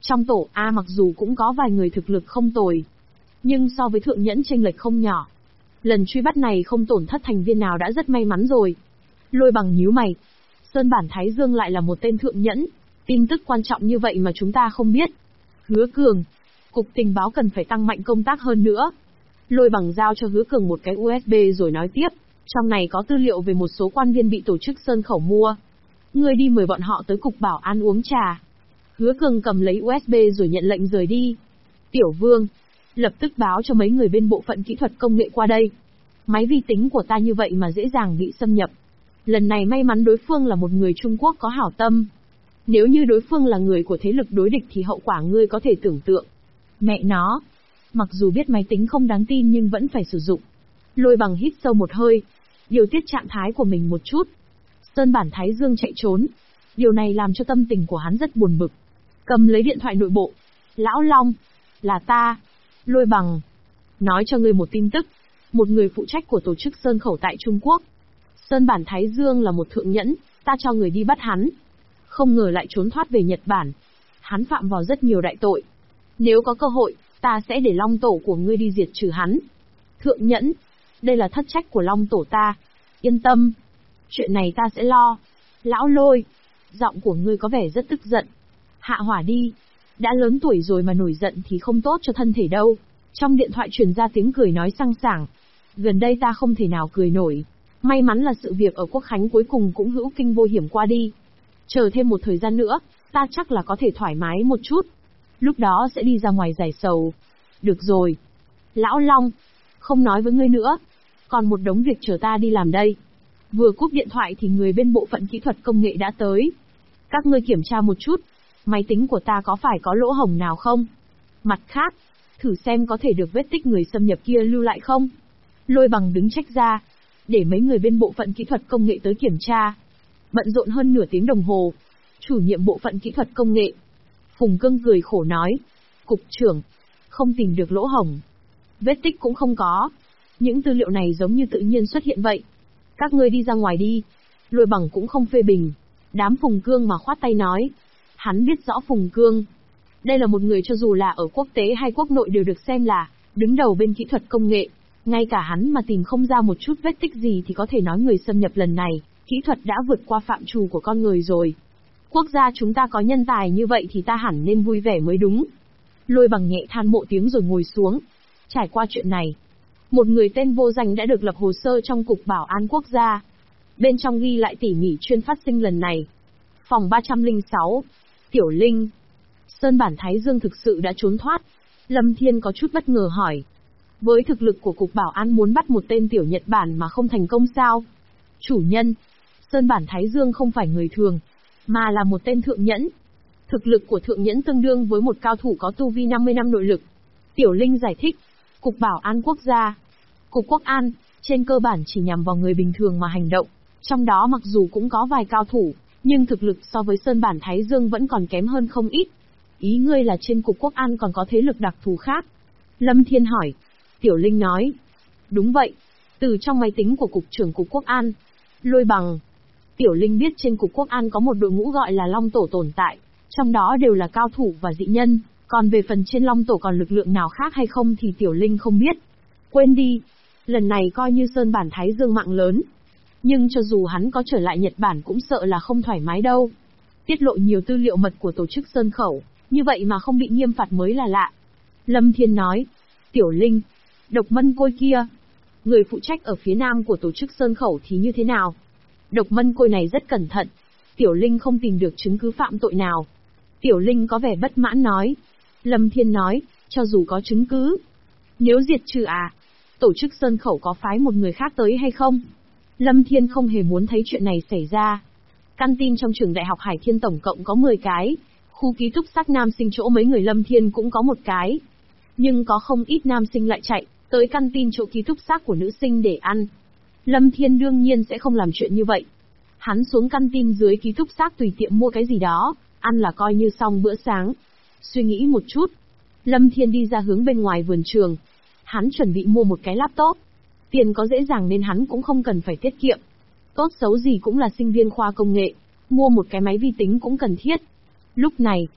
Trong tổ A mặc dù cũng có vài người thực lực không tồi, nhưng so với thượng nhẫn chênh lệch không nhỏ. Lần truy bắt này không tổn thất thành viên nào đã rất may mắn rồi. Lôi Bằng nhíu mày. Sơn Bản Thái Dương lại là một tên thượng nhẫn, tin tức quan trọng như vậy mà chúng ta không biết. Hứa Cường, cục tình báo cần phải tăng mạnh công tác hơn nữa. Lôi Bằng giao cho Hứa Cường một cái USB rồi nói tiếp, trong này có tư liệu về một số quan viên bị tổ chức Sơn Khẩu mua. Ngươi đi mời bọn họ tới cục bảo an uống trà. Hứa Cường cầm lấy USB rồi nhận lệnh rời đi. Tiểu Vương, lập tức báo cho mấy người bên bộ phận kỹ thuật công nghệ qua đây. Máy vi tính của ta như vậy mà dễ dàng bị xâm nhập. Lần này may mắn đối phương là một người Trung Quốc có hảo tâm. Nếu như đối phương là người của thế lực đối địch thì hậu quả ngươi có thể tưởng tượng. Mẹ nó, mặc dù biết máy tính không đáng tin nhưng vẫn phải sử dụng. Lôi Bằng hít sâu một hơi, điều tiết trạng thái của mình một chút. Sơn Bản Thái Dương chạy trốn. Điều này làm cho tâm tình của hắn rất buồn bực. Cầm lấy điện thoại nội bộ. Lão Long, là ta. Lôi Bằng, nói cho ngươi một tin tức. Một người phụ trách của tổ chức Sơn Khẩu tại Trung Quốc. Sơn Bản Thái Dương là một thượng nhẫn, ta cho người đi bắt hắn. Không ngờ lại trốn thoát về Nhật Bản. Hắn phạm vào rất nhiều đại tội. Nếu có cơ hội, ta sẽ để Long Tổ của ngươi đi diệt trừ hắn. Thượng nhẫn, đây là thất trách của Long Tổ ta. Yên tâm, chuyện này ta sẽ lo. Lão Lôi, giọng của ngươi có vẻ rất tức giận. Hạ hỏa đi. Đã lớn tuổi rồi mà nổi giận thì không tốt cho thân thể đâu. Trong điện thoại truyền ra tiếng cười nói sang sảng. Gần đây ta không thể nào cười nổi. May mắn là sự việc ở Quốc Khánh cuối cùng cũng hữu kinh vô hiểm qua đi. Chờ thêm một thời gian nữa, ta chắc là có thể thoải mái một chút. Lúc đó sẽ đi ra ngoài giải sầu. Được rồi. Lão Long, không nói với ngươi nữa. Còn một đống việc chờ ta đi làm đây. Vừa cúp điện thoại thì người bên bộ phận kỹ thuật công nghệ đã tới. Các ngươi kiểm tra một chút. Máy tính của ta có phải có lỗ hổng nào không? Mặt khác, thử xem có thể được vết tích người xâm nhập kia lưu lại không? Lôi Bằng đứng trách ra, để mấy người bên bộ phận kỹ thuật công nghệ tới kiểm tra. Bận rộn hơn nửa tiếng đồng hồ. Chủ nhiệm bộ phận kỹ thuật công nghệ Phùng Cương cười khổ nói, cục trưởng, không tìm được lỗ hổng. Vết tích cũng không có. Những tư liệu này giống như tự nhiên xuất hiện vậy. Các ngươi đi ra ngoài đi. Lôi Bằng cũng không phê bình. Đám Phùng Cương mà khoát tay nói. Hắn biết rõ Phùng Cương. Đây là một người cho dù là ở quốc tế hay quốc nội đều được xem là đứng đầu bên kỹ thuật công nghệ. Ngay cả hắn mà tìm không ra một chút vết tích gì thì có thể nói người xâm nhập lần này, kỹ thuật đã vượt qua phạm trù của con người rồi. Quốc gia chúng ta có nhân tài như vậy thì ta hẳn nên vui vẻ mới đúng. Lôi Bằng nhẹ than mộ tiếng rồi ngồi xuống. Trải qua chuyện này, một người tên vô danh đã được lập hồ sơ trong Cục Bảo an Quốc gia. Bên trong ghi lại tỉ mỉ chuyên phát sinh lần này. Phòng 306. Tiểu Linh. Sơn Bản Thái Dương thực sự đã trốn thoát. Lâm Thiên có chút bất ngờ hỏi. Với thực lực của Cục Bảo an muốn bắt một tên tiểu Nhật Bản mà không thành công sao? Chủ nhân, Sơn Bản Thái Dương không phải người thường, mà là một tên thượng nhẫn. Thực lực của thượng nhẫn tương đương với một cao thủ có tu vi 50 năm nội lực. Tiểu Linh giải thích, Cục Bảo an Quốc gia, Cục Quốc an, trên cơ bản chỉ nhằm vào người bình thường mà hành động. Trong đó mặc dù cũng có vài cao thủ, nhưng thực lực so với Sơn Bản Thái Dương vẫn còn kém hơn không ít. Ý ngươi là trên Cục Quốc an còn có thế lực đặc thù khác? Lâm Thiên hỏi. Tiểu Linh nói. Đúng vậy. Từ trong máy tính của Cục trưởng Cục Quốc an. Lôi Bằng. Tiểu Linh biết trên Cục Quốc an có một đội ngũ gọi là Long Tổ tồn tại. Trong đó đều là cao thủ và dị nhân. Còn về phần trên Long Tổ còn lực lượng nào khác hay không thì Tiểu Linh không biết. Quên đi. Lần này coi như Sơn Bản Thái Dương mạng lớn. Nhưng cho dù hắn có trở lại Nhật Bản cũng sợ là không thoải mái đâu. Tiết lộ nhiều tư liệu mật của tổ chức Sơn Khẩu, như vậy mà không bị nghiêm phạt mới là lạ. Lâm Thiên nói. Tiểu Linh, Độc Mân Côi kia, người phụ trách ở phía nam của tổ chức Sơn Khẩu thì như thế nào? Độc Mân Côi này rất cẩn thận. Tiểu Linh không tìm được chứng cứ phạm tội nào. Tiểu Linh có vẻ bất mãn nói. Lâm Thiên nói, cho dù có chứng cứ, nếu diệt trừ tổ chức Sơn Khẩu có phái một người khác tới hay không? Lâm Thiên không hề muốn thấy chuyện này xảy ra. Căn tin trong trường đại học Hải Thiên tổng cộng có 10 cái, khu ký túc xá nam sinh chỗ mấy người Lâm Thiên cũng có một cái. Nhưng có không ít nam sinh lại chạy tới căn tin chỗ ký túc xá của nữ sinh để ăn. Lâm Thiên đương nhiên sẽ không làm chuyện như vậy. Hắn xuống căn tin dưới ký túc xá tùy tiệm mua cái gì đó, ăn là coi như xong bữa sáng. Suy nghĩ một chút, Lâm Thiên đi ra hướng bên ngoài vườn trường. Hắn chuẩn bị mua một cái laptop. Tiền có dễ dàng nên hắn cũng không cần phải tiết kiệm. Tốt xấu gì cũng là sinh viên khoa công nghệ, mua một cái máy vi tính cũng cần thiết. Lúc này,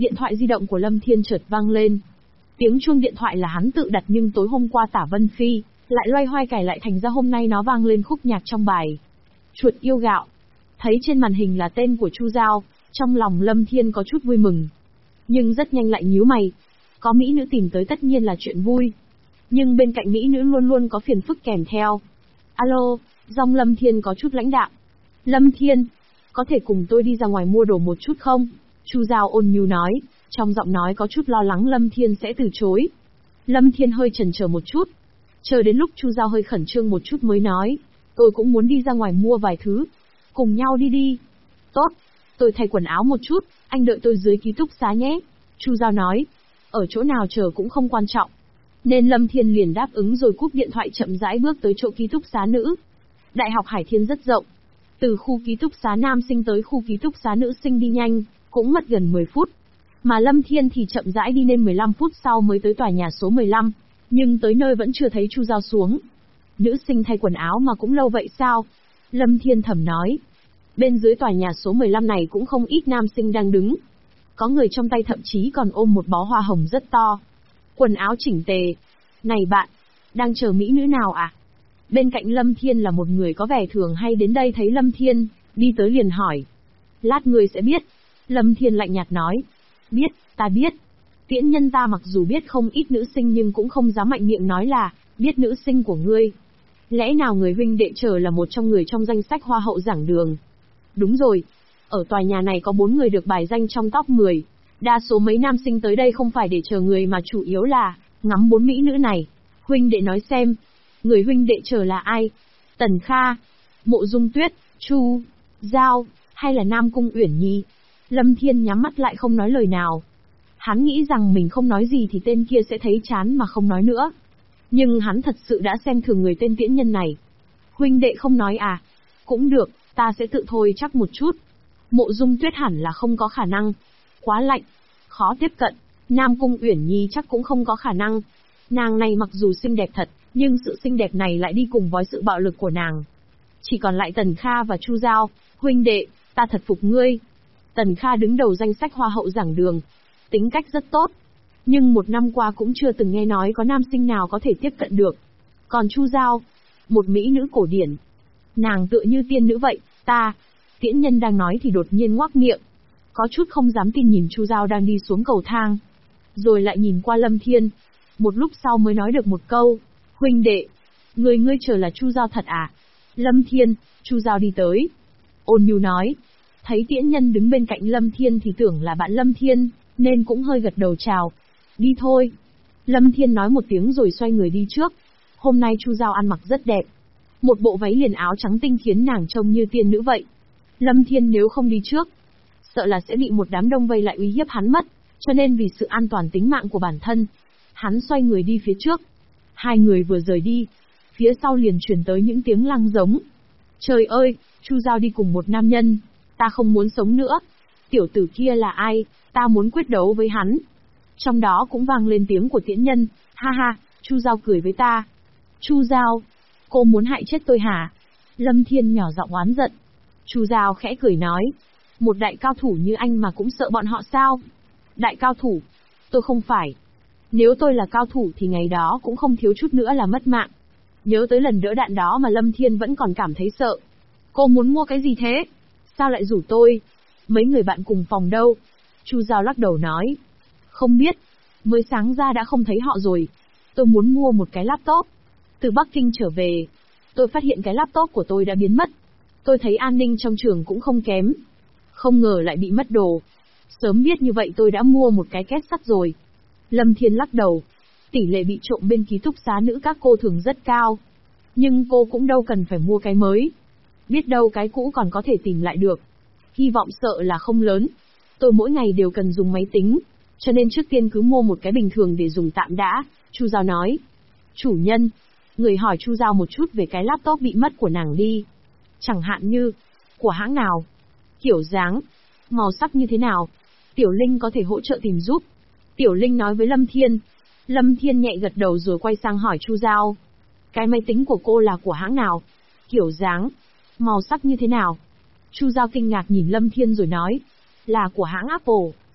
Điện thoại di động của Lâm Thiên chợt vang lên. Tiếng chuông điện thoại là hắn tự đặt nhưng tối hôm qua Tả Vân Phi lại loay hoay cài lại thành ra hôm nay nó vang lên khúc nhạc trong bài Chuột yêu gạo. Thấy trên màn hình là tên của Chu Giao, trong lòng Lâm Thiên có chút vui mừng. Nhưng rất nhanh lại nhíu mày. Có mỹ nữ tìm tới tất nhiên là chuyện vui. Nhưng bên cạnh mỹ nữ luôn luôn có phiền phức kèm theo. Alo, giọng Lâm Thiên có chút lãnh đạm. Lâm Thiên, có thể cùng tôi đi ra ngoài mua đồ một chút không? Chu Giao ôn nhu nói, trong giọng nói có chút lo lắng Lâm Thiên sẽ từ chối. Lâm Thiên hơi chần chờ một chút. Chờ đến lúc Chu Giao hơi khẩn trương một chút mới nói, tôi cũng muốn đi ra ngoài mua vài thứ. Cùng nhau đi đi. Tốt, tôi thay quần áo một chút, anh đợi tôi dưới ký túc xá nhé. Chu Giao nói, ở chỗ nào chờ cũng không quan trọng. Nên Lâm Thiên liền đáp ứng rồi cúp điện thoại chậm rãi bước tới chỗ ký túc xá nữ. Đại học Hải Thiên rất rộng. Từ khu ký túc xá nam sinh tới khu ký túc xá nữ sinh đi nhanh, cũng mất gần 10 phút. Mà Lâm Thiên thì chậm rãi đi nên 15 phút sau mới tới tòa nhà số 15. Nhưng tới nơi vẫn chưa thấy Chu Giao xuống. Nữ sinh thay quần áo mà cũng lâu vậy sao? Lâm Thiên thầm nói. Bên dưới tòa nhà số 15 này cũng không ít nam sinh đang đứng. Có người trong tay thậm chí còn ôm một bó hoa hồng rất to. Quần áo chỉnh tề. Này bạn, đang chờ mỹ nữ nào à? Bên cạnh Lâm Thiên là một người có vẻ thường hay đến đây thấy Lâm Thiên, đi tới liền hỏi. Lát người sẽ biết. Lâm Thiên lạnh nhạt nói. Biết, ta biết. Tiễn nhân ta mặc dù biết không ít nữ sinh nhưng cũng không dám mạnh miệng nói là, biết nữ sinh của ngươi. Lẽ nào người huynh đệ chờ là một trong người trong danh sách hoa hậu giảng đường? Đúng rồi. Ở tòa nhà này có 4 người được bài danh trong top 10. Đa số mấy nam sinh tới đây không phải để chờ người mà chủ yếu là ngắm 4 mỹ nữ này. Huynh đệ nói xem. Người huynh đệ chờ là ai? Tần Kha, Mộ Dung Tuyết, Chu Giao, hay là Nam Cung Uyển Nhi? Lâm Thiên nhắm mắt lại không nói lời nào. Hắn nghĩ rằng mình không nói gì thì tên kia sẽ thấy chán mà không nói nữa. Nhưng hắn thật sự đã xem thường người tên tiễn nhân này. Huynh đệ không nói à? Cũng được, ta sẽ tự thôi chắc một chút. Mộ Dung Tuyết hẳn là không có khả năng. Quá lạnh, khó tiếp cận. Nam Cung Uyển Nhi chắc cũng không có khả năng. Nàng này mặc dù xinh đẹp thật, nhưng sự xinh đẹp này lại đi cùng với sự bạo lực của nàng. Chỉ còn lại Tần Kha và Chu Giao. Huynh đệ, ta thật phục ngươi. Tần Kha đứng đầu danh sách hoa hậu giảng đường. Tính cách rất tốt. Nhưng một năm qua cũng chưa từng nghe nói có nam sinh nào có thể tiếp cận được. Còn Chu Giao, một mỹ nữ cổ điển. Nàng tựa như tiên nữ vậy, Tiễn nhân đang nói thì đột nhiên ngoác miệng. Có chút không dám tin nhìn Chu Giao đang đi xuống cầu thang. Rồi lại nhìn qua Lâm Thiên. Một lúc sau mới nói được một câu. Huynh đệ, ngươi chờ là Chu Giao thật à? Lâm Thiên, Chu Giao đi tới. Ôn nhu nói. Thấy tiễn nhân đứng bên cạnh Lâm Thiên thì tưởng là bạn Lâm Thiên, nên cũng hơi gật đầu chào. Đi thôi. Lâm Thiên nói một tiếng rồi xoay người đi trước. Hôm nay Chu Giao ăn mặc rất đẹp. Một bộ váy liền áo trắng tinh khiến nàng trông như tiên nữ vậy. Lâm Thiên nếu không đi trước, sợ là sẽ bị một đám đông vây lại uy hiếp hắn mất, cho nên vì sự an toàn tính mạng của bản thân, hắn xoay người đi phía trước. Hai người vừa rời đi, phía sau liền truyền tới những tiếng lăng giống. Trời ơi, Chu Giao đi cùng một nam nhân, ta không muốn sống nữa. Tiểu tử kia là ai, ta muốn quyết đấu với hắn. Trong đó cũng vang lên tiếng của tiễn nhân, ha ha, Chu Giao cười với ta. Chu Giao, cô muốn hại chết tôi hả? Lâm Thiên nhỏ giọng oán giận. Chu Giao khẽ cười nói, một đại cao thủ như anh mà cũng sợ bọn họ sao? Đại cao thủ? Tôi không phải. Nếu tôi là cao thủ thì ngày đó cũng không thiếu chút nữa là mất mạng. Nhớ tới lần đỡ đạn đó mà Lâm Thiên vẫn còn cảm thấy sợ. Cô muốn mua cái gì thế? Sao lại rủ tôi? Mấy người bạn cùng phòng đâu? Chu Giao lắc đầu nói. Không biết. Mới sáng ra đã không thấy họ rồi. Tôi muốn mua một cái laptop. Từ Bắc Kinh trở về, tôi phát hiện cái laptop của tôi đã biến mất. Tôi thấy an ninh trong trường cũng không kém. Không ngờ lại bị mất đồ. Sớm biết như vậy tôi đã mua một cái két sắt rồi. Lâm Thiên lắc đầu. Tỷ lệ bị trộm bên ký túc xá nữ các cô thường rất cao. Nhưng cô cũng đâu cần phải mua cái mới. Biết đâu cái cũ còn có thể tìm lại được. Hy vọng sợ là không lớn. Tôi mỗi ngày đều cần dùng máy tính, cho nên trước tiên cứ mua một cái bình thường để dùng tạm đã. Chu Giao nói. Chủ nhân, người hỏi Chu Giao một chút về cái laptop bị mất của nàng đi. Chẳng hạn như, của hãng nào, kiểu dáng, màu sắc như thế nào. Tiểu Linh có thể hỗ trợ tìm giúp. Tiểu Linh nói với Lâm Thiên. Lâm Thiên nhẹ gật đầu rồi quay sang hỏi Chu Giao. Cái máy tính của cô là của hãng nào? Kiểu dáng, màu sắc như thế nào? Chu Giao kinh ngạc nhìn Lâm Thiên rồi nói. Là của hãng Apple.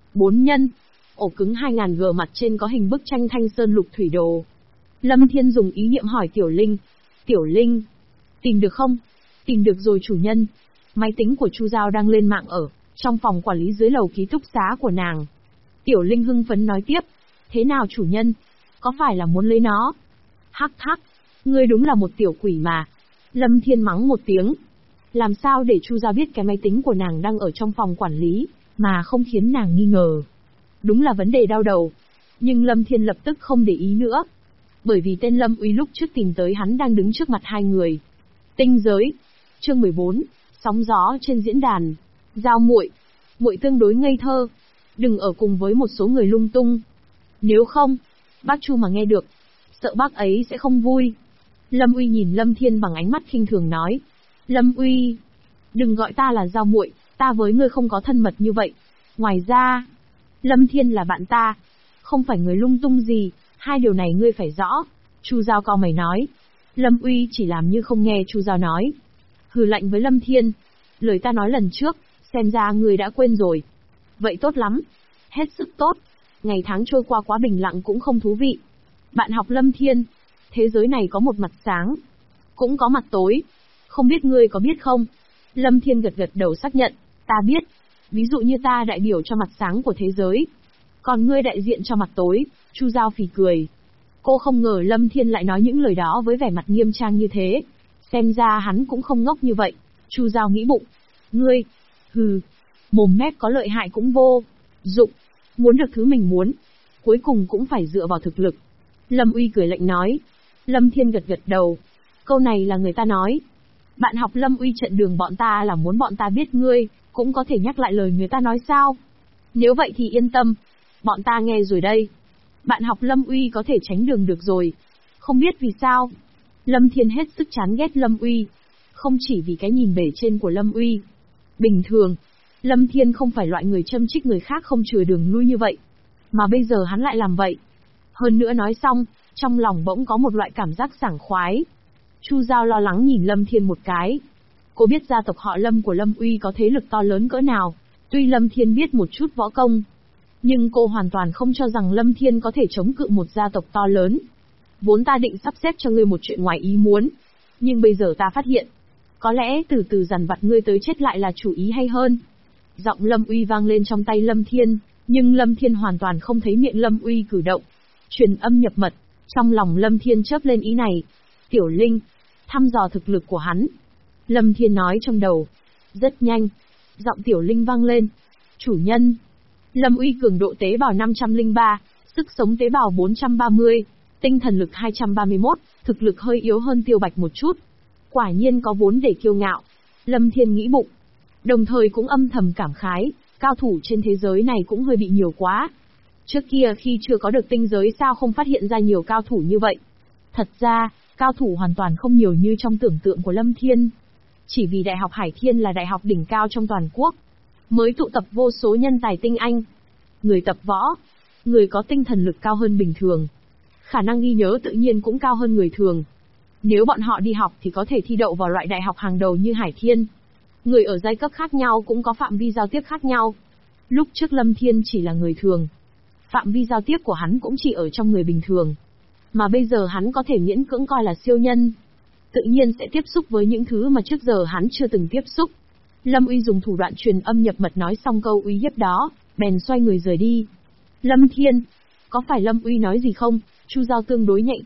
4 nhân. Ổ cứng 2000G mặt trên có hình bức tranh Thanh Sơn Lục Thủy Đồ. Lâm Thiên dùng ý niệm hỏi Tiểu Linh. Tiểu Linh, tìm được không? Tìm được rồi chủ nhân. Máy tính của Chu Giao đang lên mạng ở trong phòng quản lý dưới lầu ký túc xá của nàng. Tiểu Linh hưng phấn nói tiếp. Thế nào chủ nhân? Có phải là muốn lấy nó? Hắc hắc, ngươi đúng là một tiểu quỷ mà. Lâm Thiên mắng một tiếng. Làm sao để Chu Giao biết cái máy tính của nàng đang ở trong phòng quản lý, mà không khiến nàng nghi ngờ? Đúng là vấn đề đau đầu. Nhưng Lâm Thiên lập tức không để ý nữa. Bởi vì tên Lâm Uy lúc trước tìm tới hắn đang đứng trước mặt hai người. Tinh giới. Chương 14, sóng gió trên diễn đàn. Giao muội, muội tương đối ngây thơ. Đừng ở cùng với một số người lung tung. Nếu không, bác Chu mà nghe được, sợ bác ấy sẽ không vui. Lâm Uy nhìn Lâm Thiên bằng ánh mắt khinh thường nói. Lâm Uy, đừng gọi ta là Giao muội, ta với ngươi không có thân mật như vậy. Ngoài ra, Lâm Thiên là bạn ta, không phải người lung tung gì, hai điều này ngươi phải rõ. Chu Giao cau mày nói. Lâm Uy chỉ làm như không nghe Chu Giao nói. Hừ lạnh với Lâm Thiên. Lời ta nói lần trước, xem ra ngươi đã quên rồi. Vậy tốt lắm. Hết sức tốt. Ngày tháng trôi qua quá bình lặng cũng không thú vị. Bạn học Lâm Thiên, thế giới này có một mặt sáng, cũng có mặt tối. Không biết ngươi có biết không? Lâm Thiên gật gật đầu xác nhận. Ta biết. Ví dụ như ta đại biểu cho mặt sáng của thế giới, còn ngươi đại diện cho mặt tối. Chu Giao phì cười. Cô không ngờ Lâm Thiên lại nói những lời đó với vẻ mặt nghiêm trang như thế. Xem ra hắn cũng không ngốc như vậy. Chu Giao nghĩ bụng. Ngươi, hừ, mồm mép có lợi hại cũng vô dụng. Muốn được thứ mình muốn, cuối cùng cũng phải dựa vào thực lực. Lâm Uy cười lạnh nói. Lâm Thiên gật gật đầu. Câu này là người ta nói. Bạn học Lâm Uy trận đường bọn ta là muốn bọn ta biết ngươi, cũng có thể nhắc lại lời người ta nói sao? Nếu vậy thì yên tâm. Bọn ta nghe rồi đây. Bạn học Lâm Uy có thể tránh đường được rồi. Không biết vì sao, Lâm Thiên hết sức chán ghét Lâm Uy. Không chỉ vì cái nhìn bề trên của Lâm Uy. Bình thường, Lâm Thiên không phải loại người châm chích người khác không chừa đường lui như vậy. Mà bây giờ hắn lại làm vậy. Hơn nữa nói xong, trong lòng bỗng có một loại cảm giác sảng khoái. Chu Giao lo lắng nhìn Lâm Thiên một cái. Cô biết gia tộc họ Lâm của Lâm Uy có thế lực to lớn cỡ nào. Tuy Lâm Thiên biết một chút võ công, nhưng cô hoàn toàn không cho rằng Lâm Thiên có thể chống cự một gia tộc to lớn. Vốn ta định sắp xếp cho ngươi một chuyện ngoài ý muốn, nhưng bây giờ ta phát hiện, có lẽ từ từ dằn vặt ngươi tới chết lại là chủ ý hay hơn. Giọng Lâm Uy vang lên trong tay Lâm Thiên, nhưng Lâm Thiên hoàn toàn không thấy miệng Lâm Uy cử động. Truyền âm nhập mật, trong lòng Lâm Thiên chớp lên ý này. Tiểu Linh, thăm dò thực lực của hắn. Lâm Thiên nói trong đầu. Rất nhanh, giọng Tiểu Linh vang lên. Chủ nhân. Lâm Uy cường độ tế bào 503, sức sống tế bào 430, tinh thần lực 231, thực lực hơi yếu hơn Tiêu Bạch một chút. Quả nhiên có vốn để kiêu ngạo. Lâm Thiên nghĩ bụng. Đồng thời cũng âm thầm cảm khái, cao thủ trên thế giới này cũng hơi bị nhiều quá. Trước kia khi chưa có được tinh giới sao không phát hiện ra nhiều cao thủ như vậy. Thật ra, cao thủ hoàn toàn không nhiều như trong tưởng tượng của Lâm Thiên. Chỉ vì Đại học Hải Thiên là đại học đỉnh cao trong toàn quốc, mới tụ tập vô số nhân tài tinh anh. Người tập võ, người có tinh thần lực cao hơn bình thường, khả năng ghi nhớ tự nhiên cũng cao hơn người thường. Nếu bọn họ đi học thì có thể thi đậu vào loại đại học hàng đầu như Hải Thiên. Người ở giai cấp khác nhau cũng có phạm vi giao tiếp khác nhau. Lúc trước Lâm Thiên chỉ là người thường, phạm vi giao tiếp của hắn cũng chỉ ở trong người bình thường. Mà bây giờ hắn có thể miễn cưỡng coi là siêu nhân, tự nhiên sẽ tiếp xúc với những thứ mà trước giờ hắn chưa từng tiếp xúc. Lâm Uy dùng thủ đoạn truyền âm nhập mật nói xong câu uy hiếp đó, bèn xoay người rời đi. Lâm Thiên, có phải Lâm Uy nói gì không? Chu Giao tương đối nhạy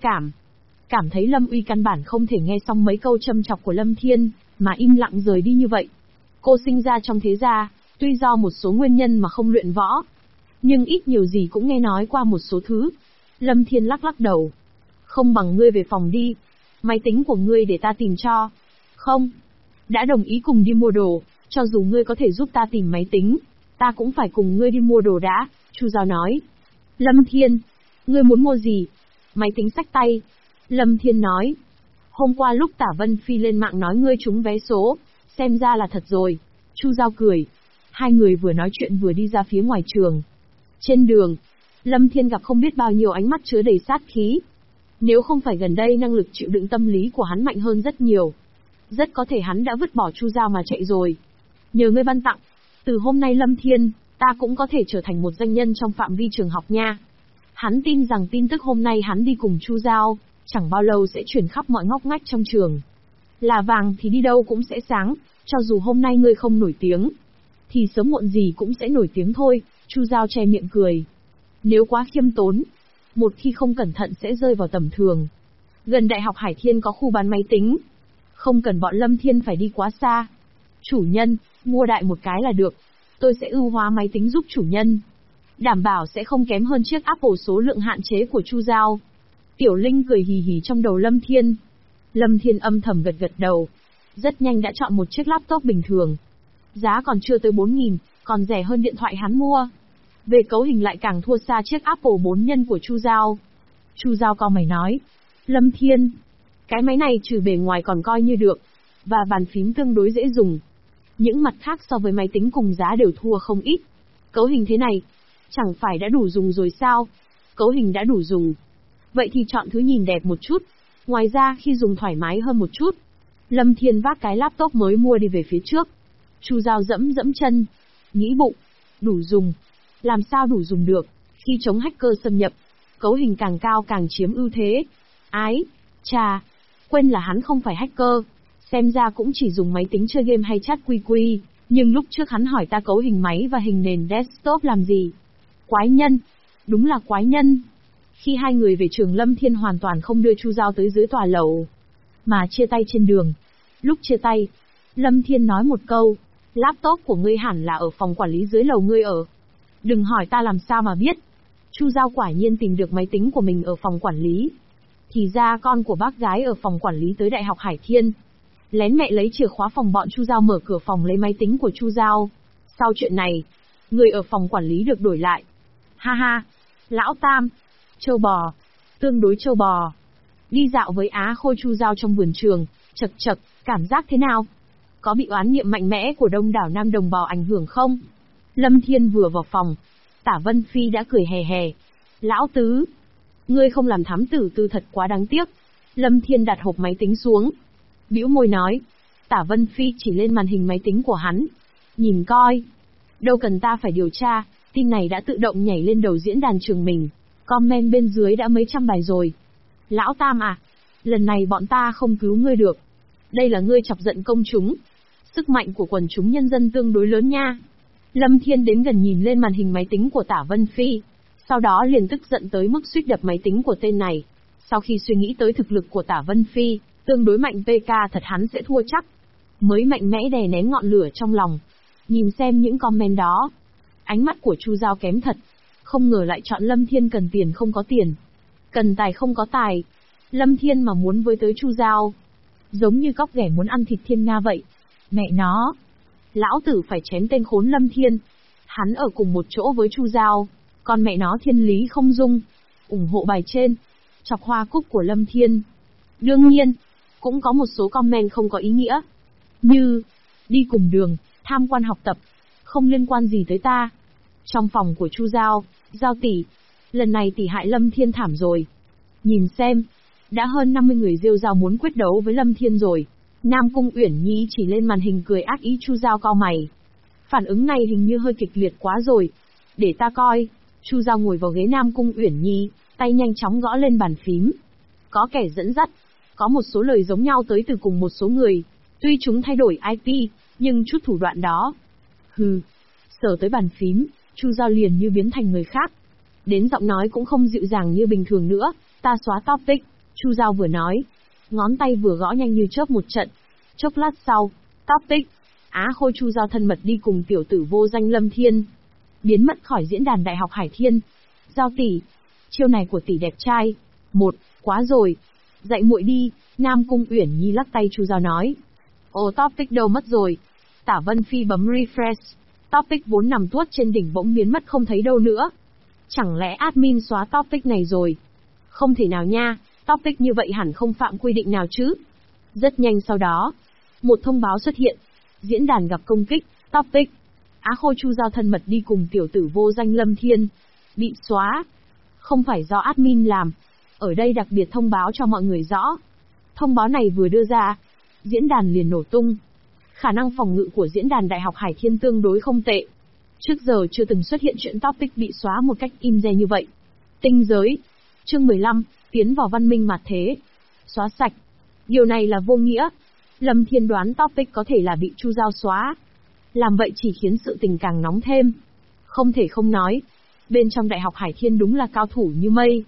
cảm thấy Lâm Uy căn bản không thể nghe xong mấy câu châm chọc của Lâm Thiên, mà im lặng rời đi như vậy. Cô sinh ra trong thế gia, tuy do một số nguyên nhân mà không luyện võ, nhưng ít nhiều gì cũng nghe nói qua một số thứ. Lâm Thiên lắc lắc đầu. Không bằng ngươi về phòng đi. Máy tính của ngươi để ta tìm cho. Không. Đã đồng ý cùng đi mua đồ, cho dù ngươi có thể giúp ta tìm máy tính, ta cũng phải cùng ngươi đi mua đồ đã, Chu Giao nói. Lâm Thiên, ngươi muốn mua gì? Máy tính xách tay. Lâm Thiên nói. Hôm qua lúc Tả Vân Phi lên mạng nói ngươi trúng vé số, xem ra là thật rồi. Chu Giao cười. Hai người vừa nói chuyện vừa đi ra phía ngoài trường. Trên đường, Lâm Thiên gặp không biết bao nhiêu ánh mắt chứa đầy sát khí. Nếu không phải gần đây năng lực chịu đựng tâm lý của hắn mạnh hơn rất nhiều, rất có thể hắn đã vứt bỏ Chu Giao mà chạy rồi. Nhờ ngươi ban tặng, từ hôm nay Lâm Thiên, ta cũng có thể trở thành một danh nhân trong phạm vi trường học nha. Hắn tin rằng tin tức hôm nay hắn đi cùng Chu Giao, chẳng bao lâu sẽ truyền khắp mọi ngóc ngách trong trường. Là vàng thì đi đâu cũng sẽ sáng, cho dù hôm nay ngươi không nổi tiếng, thì sớm muộn gì cũng sẽ nổi tiếng thôi. Chu Giao che miệng cười. Nếu quá khiêm tốn, một khi không cẩn thận sẽ rơi vào tầm thường. Gần Đại học Hải Thiên có khu bán máy tính. Không cần bọn Lâm Thiên phải đi quá xa. Chủ nhân, mua đại một cái là được. Tôi sẽ ưu hóa máy tính giúp chủ nhân. Đảm bảo sẽ không kém hơn chiếc Apple số lượng hạn chế của Chu Giao. Tiểu Linh cười hì hì trong đầu Lâm Thiên. Lâm Thiên âm thầm gật gật đầu. Rất nhanh đã chọn một chiếc laptop bình thường. Giá còn chưa tới 4.000, còn rẻ hơn điện thoại hắn mua. Về cấu hình lại càng thua xa chiếc Apple 4 nhân của Chu Giao. Chu Giao cau mày nói. Lâm Thiên, cái máy này trừ bề ngoài còn coi như được, và bàn phím tương đối dễ dùng. Những mặt khác so với máy tính cùng giá đều thua không ít. Cấu hình thế này, chẳng phải đã đủ dùng rồi sao? Cấu hình đã đủ dùng. Vậy thì chọn thứ nhìn đẹp một chút, ngoài ra khi dùng thoải mái hơn một chút. Lâm Thiên vác cái laptop mới mua đi về phía trước. Chu Giao dẫm dẫm chân, nghĩ bụng, đủ dùng. Làm sao đủ dùng được, khi chống hacker xâm nhập, cấu hình càng cao càng chiếm ưu thế. Ái, chà, quên là hắn không phải hacker, xem ra cũng chỉ dùng máy tính chơi game hay chat QQ, nhưng lúc trước hắn hỏi ta cấu hình máy và hình nền desktop làm gì. Quái nhân, đúng là quái nhân. Khi hai người về trường, Lâm Thiên hoàn toàn không đưa Chu Giao tới dưới tòa lầu, mà chia tay trên đường. Lúc chia tay, Lâm Thiên nói một câu, laptop của ngươi hẳn là ở phòng quản lý dưới lầu ngươi ở. Đừng hỏi ta làm sao mà biết. Chu Giao quả nhiên tìm được máy tính của mình ở phòng quản lý. Thì ra con của bác gái ở phòng quản lý tới Đại học Hải Thiên. Lén mẹ lấy chìa khóa phòng bọn Chu Giao mở cửa phòng lấy máy tính của Chu Giao. Sau chuyện này, người ở phòng quản lý được đổi lại. Ha ha, lão Tam, trâu bò, tương đối trâu bò. Đi dạo với Á Khôi Chu Giao trong vườn trường, chật chật, cảm giác thế nào? Có bị oán niệm mạnh mẽ của đông đảo nam đồng bào ảnh hưởng không? Lâm Thiên vừa vào phòng, Tả Vân Phi đã cười hè hè. Lão Tứ, ngươi không làm thám tử tư thật quá đáng tiếc. Lâm Thiên đặt hộp máy tính xuống, bĩu môi nói. Tả Vân Phi chỉ lên màn hình máy tính của hắn. Nhìn coi. Đâu cần ta phải điều tra, tin này đã tự động nhảy lên đầu diễn đàn trường mình. Comment bên dưới đã mấy trăm bài rồi. Lão Tam à, lần này bọn ta không cứu ngươi được. Đây là ngươi chọc giận công chúng. Sức mạnh của quần chúng nhân dân tương đối lớn nha. Lâm Thiên đến gần nhìn lên màn hình máy tính của Tả Vân Phi. Sau đó liền tức giận tới mức suýt đập máy tính của tên này. Sau khi suy nghĩ tới thực lực của Tả Vân Phi, tương đối mạnh PK thật hắn sẽ thua chắc. Mới mạnh mẽ đè nén ngọn lửa trong lòng. Nhìn xem những comment đó. Ánh mắt của Chu Giao kém thật. Không ngờ lại chọn Lâm Thiên cần tiền không có tiền. Cần tài không có tài. Lâm Thiên mà muốn với tới Chu Giao. Giống như cóc ghẻ muốn ăn thịt thiên nga vậy. Mẹ nó. Lão tử phải chém tên khốn Lâm Thiên. Hắn ở cùng một chỗ với Chu Giao. Còn mẹ nó thiên lý không dung. Ủng hộ bài trên. Chọc hoa cúc của Lâm Thiên. Đương nhiên, cũng có một số comment không có ý nghĩa. Như, đi cùng đường, tham quan học tập. Không liên quan gì tới ta. Trong phòng của Chu Giao, Giao tỷ, lần này tỷ hại Lâm Thiên thảm rồi. Nhìn xem, đã hơn 50 người rêu rao muốn quyết đấu với Lâm Thiên rồi. Nam Cung Uyển Nhi chỉ lên màn hình cười ác ý. Chu Giao cau mày. Phản ứng này hình như hơi kịch liệt quá rồi. Để ta coi. Chu Giao ngồi vào ghế Nam Cung Uyển Nhi, tay nhanh chóng gõ lên bàn phím. Có kẻ dẫn dắt. Có một số lời giống nhau tới từ cùng một số người. Tuy chúng thay đổi IP, nhưng chút thủ đoạn đó. Hừ. Sờ tới bàn phím, Chu Giao liền như biến thành người khác. Đến giọng nói cũng không dịu dàng như bình thường nữa. Ta xóa topic. Chu Giao vừa nói, ngón tay vừa gõ nhanh như chớp một trận. Chốc lát sau, topic. Á Khôi Chu Giao thân mật đi cùng tiểu tử vô danh Lâm Thiên. Biến mất khỏi diễn đàn Đại học Hải Thiên. Giao tỷ, chiêu này của tỷ đẹp trai. Một, quá rồi. Dạy muội đi. Nam Cung Uyển Nhi lắc tay. Chu Giao nói. Ồ, topic đâu mất rồi. Tả Vân Phi bấm refresh. Topic vốn nằm tuốt trên đỉnh bỗng biến mất không thấy đâu nữa. Chẳng lẽ admin xóa topic này rồi? Không thể nào nha, topic như vậy hẳn không phạm quy định nào chứ. Rất nhanh sau đó, một thông báo xuất hiện. Diễn đàn gặp công kích, topic. Á Khôi Chu Giao thân mật đi cùng tiểu tử vô danh Lâm Thiên. Bị xóa. Không phải do admin làm. Ở đây đặc biệt thông báo cho mọi người rõ. Thông báo này vừa đưa ra, diễn đàn liền nổ tung. Khả năng phòng ngự của diễn đàn Đại học Hải Thiên tương đối không tệ. Trước giờ chưa từng xuất hiện chuyện topic bị xóa một cách im re như vậy. Tinh giới. Chương 15, tiến vào văn minh mạt thế. Xóa sạch. Điều này là vô nghĩa. Lâm Thiên đoán topic có thể là bị Chu Giao xóa. Làm vậy chỉ khiến sự tình càng nóng thêm. Không thể không nói, bên trong Đại học Hải Thiên đúng là cao thủ như mây.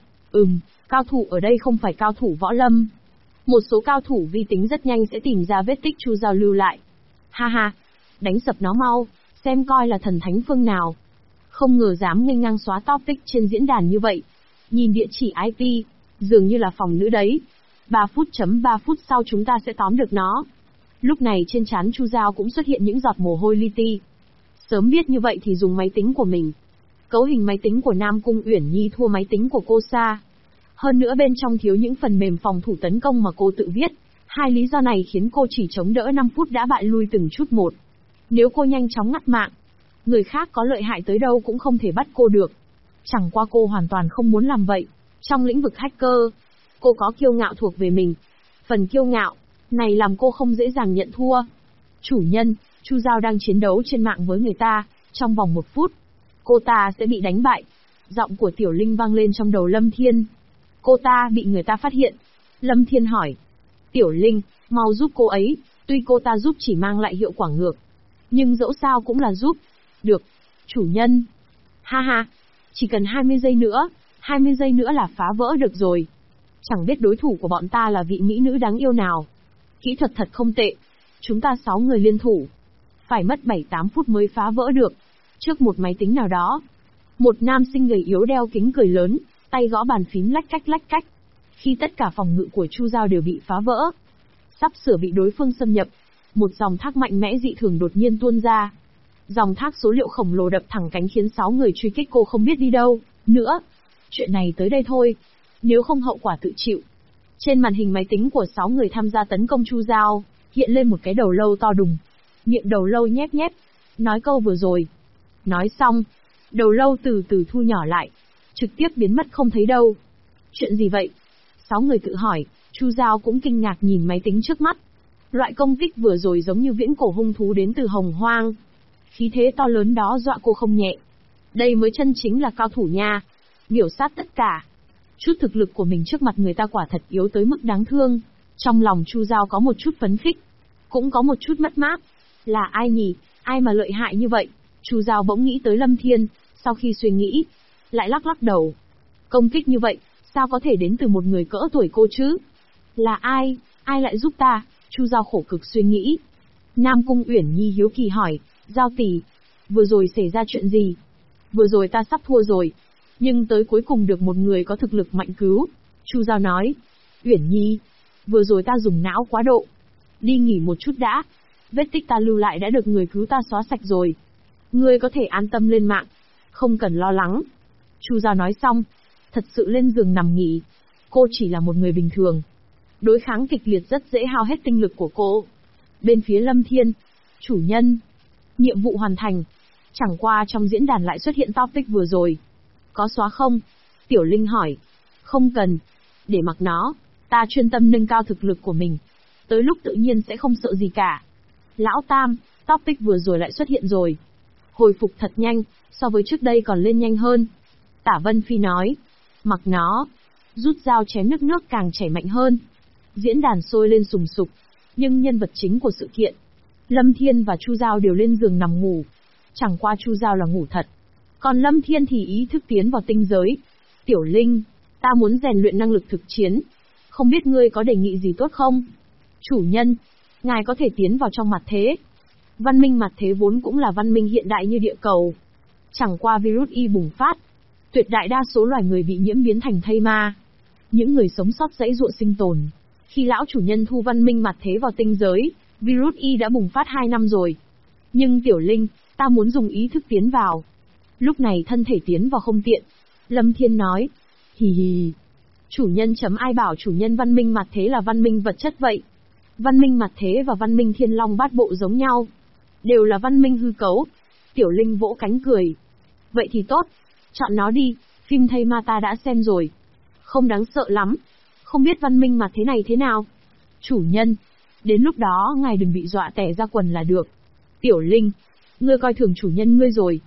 Cao thủ ở đây không phải cao thủ võ lâm. Một số cao thủ vi tính rất nhanh sẽ tìm ra vết tích Chu Giao lưu lại. Ha ha, đánh sập nó mau, xem coi là thần thánh phương nào. Không ngờ dám nghênh ngang xóa topic trên diễn đàn như vậy. Nhìn địa chỉ IP, dường như là phòng nữ đấy. 3 phút sau chúng ta sẽ tóm được nó. Lúc này trên trán Chu Giao cũng xuất hiện những giọt mồ hôi li ti. Sớm biết như vậy thì dùng máy tính của mình. Cấu hình máy tính của Nam Cung Uyển Nhi thua máy tính của cô xa. Hơn nữa bên trong thiếu những phần mềm phòng thủ tấn công mà cô tự viết. Hai lý do này khiến cô chỉ chống đỡ 5 phút đã bại lui từng chút một. Nếu cô nhanh chóng ngắt mạng, người khác có lợi hại tới đâu cũng không thể bắt cô được. Chẳng qua cô hoàn toàn không muốn làm vậy. Trong lĩnh vực hacker, cô có kiêu ngạo thuộc về mình. Phần kiêu ngạo này làm cô không dễ dàng nhận thua. Chủ nhân, Chu Giao đang chiến đấu trên mạng với người ta, trong vòng 1 phút, cô ta sẽ bị đánh bại. Giọng của Tiểu Linh vang lên trong đầu Lâm Thiên. Cô ta bị người ta phát hiện. Lâm Thiên hỏi. Tiểu Linh, mau giúp cô ấy, tuy cô ta giúp chỉ mang lại hiệu quả ngược. Nhưng dẫu sao cũng là giúp. Được, chủ nhân. Ha ha, chỉ cần 20 giây nữa, 20 giây nữa là phá vỡ được rồi. Chẳng biết đối thủ của bọn ta là vị mỹ nữ đáng yêu nào. Kỹ thuật thật không tệ. Chúng ta 6 người liên thủ. Phải mất 7-8 phút mới phá vỡ được. Trước một máy tính nào đó, một nam sinh gầy yếu đeo kính cười lớn, tay gõ bàn phím lách cách. Khi tất cả phòng ngự của Chu Giao đều bị phá vỡ, sắp sửa bị đối phương xâm nhập, một dòng thác mạnh mẽ dị thường đột nhiên tuôn ra. Dòng thác số liệu khổng lồ đập thẳng cánh khiến 6 người truy kích cô không biết đi đâu nữa. Chuyện này tới đây thôi, nếu không hậu quả tự chịu. Trên màn hình máy tính của 6 người tham gia tấn công Chu Giao, hiện lên một cái đầu lâu to đùng. Miệng đầu lâu nhép, nói câu vừa rồi. Nói xong, đầu lâu từ từ thu nhỏ lại, trực tiếp biến mất không thấy đâu. Chuyện gì vậy? 6 người tự hỏi, Chu Giao cũng kinh ngạc nhìn máy tính trước mắt. Loại công kích vừa rồi giống như viễn cổ hung thú đến từ Hồng Hoang. Khí thế to lớn đó dọa cô không nhẹ. Đây mới chân chính là cao thủ nha. Miểu sát tất cả. Chút thực lực của mình trước mặt người ta quả thật yếu tới mức đáng thương. Trong lòng Chu Giao có một chút phấn khích, cũng có một chút mất mát. Là ai nhỉ? Ai mà lợi hại như vậy? Chu Giao bỗng nghĩ tới Lâm Thiên, sau khi suy nghĩ, lại lắc đầu. Công kích như vậy, sao có thể đến từ một người cỡ tuổi cô chứ? Là ai? Ai lại giúp ta? Chu Giao khổ cực suy nghĩ. Nam Cung Uyển Nhi hiếu kỳ hỏi, Giao tỷ, vừa rồi xảy ra chuyện gì? Vừa rồi ta sắp thua rồi, nhưng tới cuối cùng được một người có thực lực mạnh cứu. Chu Giao nói, Uyển Nhi, vừa rồi ta dùng não quá độ. Đi nghỉ một chút đã. Vết tích ta lưu lại đã được người cứu ta xóa sạch rồi. Ngươi có thể an tâm lên mạng, không cần lo lắng. Chu Giao nói xong, thật sự lên giường nằm nghỉ. Cô chỉ là một người bình thường. Đối kháng kịch liệt rất dễ hao hết tinh lực của cô. Bên phía Lâm Thiên, chủ nhân, nhiệm vụ hoàn thành. Chẳng qua trong diễn đàn lại xuất hiện topic vừa rồi. Có xóa không? Tiểu Linh hỏi. Không cần. Để mặc nó, ta chuyên tâm nâng cao thực lực của mình. Tới lúc tự nhiên sẽ không sợ gì cả. Lão Tam, topic vừa rồi lại xuất hiện rồi. Hồi phục thật nhanh, so với trước đây còn lên nhanh hơn. Tả Vân Phi nói. Mặc nó, rút dao chém nước càng chảy mạnh hơn. Diễn đàn sôi lên sùng sục, nhưng nhân vật chính của sự kiện, Lâm Thiên và Chu Giao đều lên giường nằm ngủ. Chẳng qua Chu Giao là ngủ thật, còn Lâm Thiên thì ý thức tiến vào tinh giới. Tiểu Linh, ta muốn rèn luyện năng lực thực chiến, không biết ngươi có đề nghị gì tốt không? Chủ nhân, ngài có thể tiến vào trong mặt thế. Văn minh mặt thế vốn cũng là văn minh hiện đại như địa cầu. Chẳng qua virus Y bùng phát, tuyệt đại đa số loài người bị nhiễm biến thành thây ma. Những người sống sót dãy dụa sinh tồn. Khi lão chủ nhân thu văn minh mặt thế vào tinh giới, virus Y đã bùng phát 2 năm rồi. Nhưng Tiểu Linh, ta muốn dùng ý thức tiến vào. Lúc này thân thể tiến vào không tiện. Lâm Thiên nói. Hì hì. Chủ nhân chấm ai bảo chủ nhân văn minh mặt thế là văn minh vật chất vậy? Văn minh mặt thế và văn minh thiên long bát bộ giống nhau. Đều là văn minh hư cấu. Tiểu Linh vỗ cánh cười. Vậy thì tốt. Chọn nó đi, phim thây ma ta đã xem rồi. Không đáng sợ lắm. Không biết văn minh mặt thế này thế nào? Chủ nhân, đến lúc đó ngài đừng bị dọa tè ra quần là được. Tiểu Linh, ngươi coi thường chủ nhân ngươi rồi.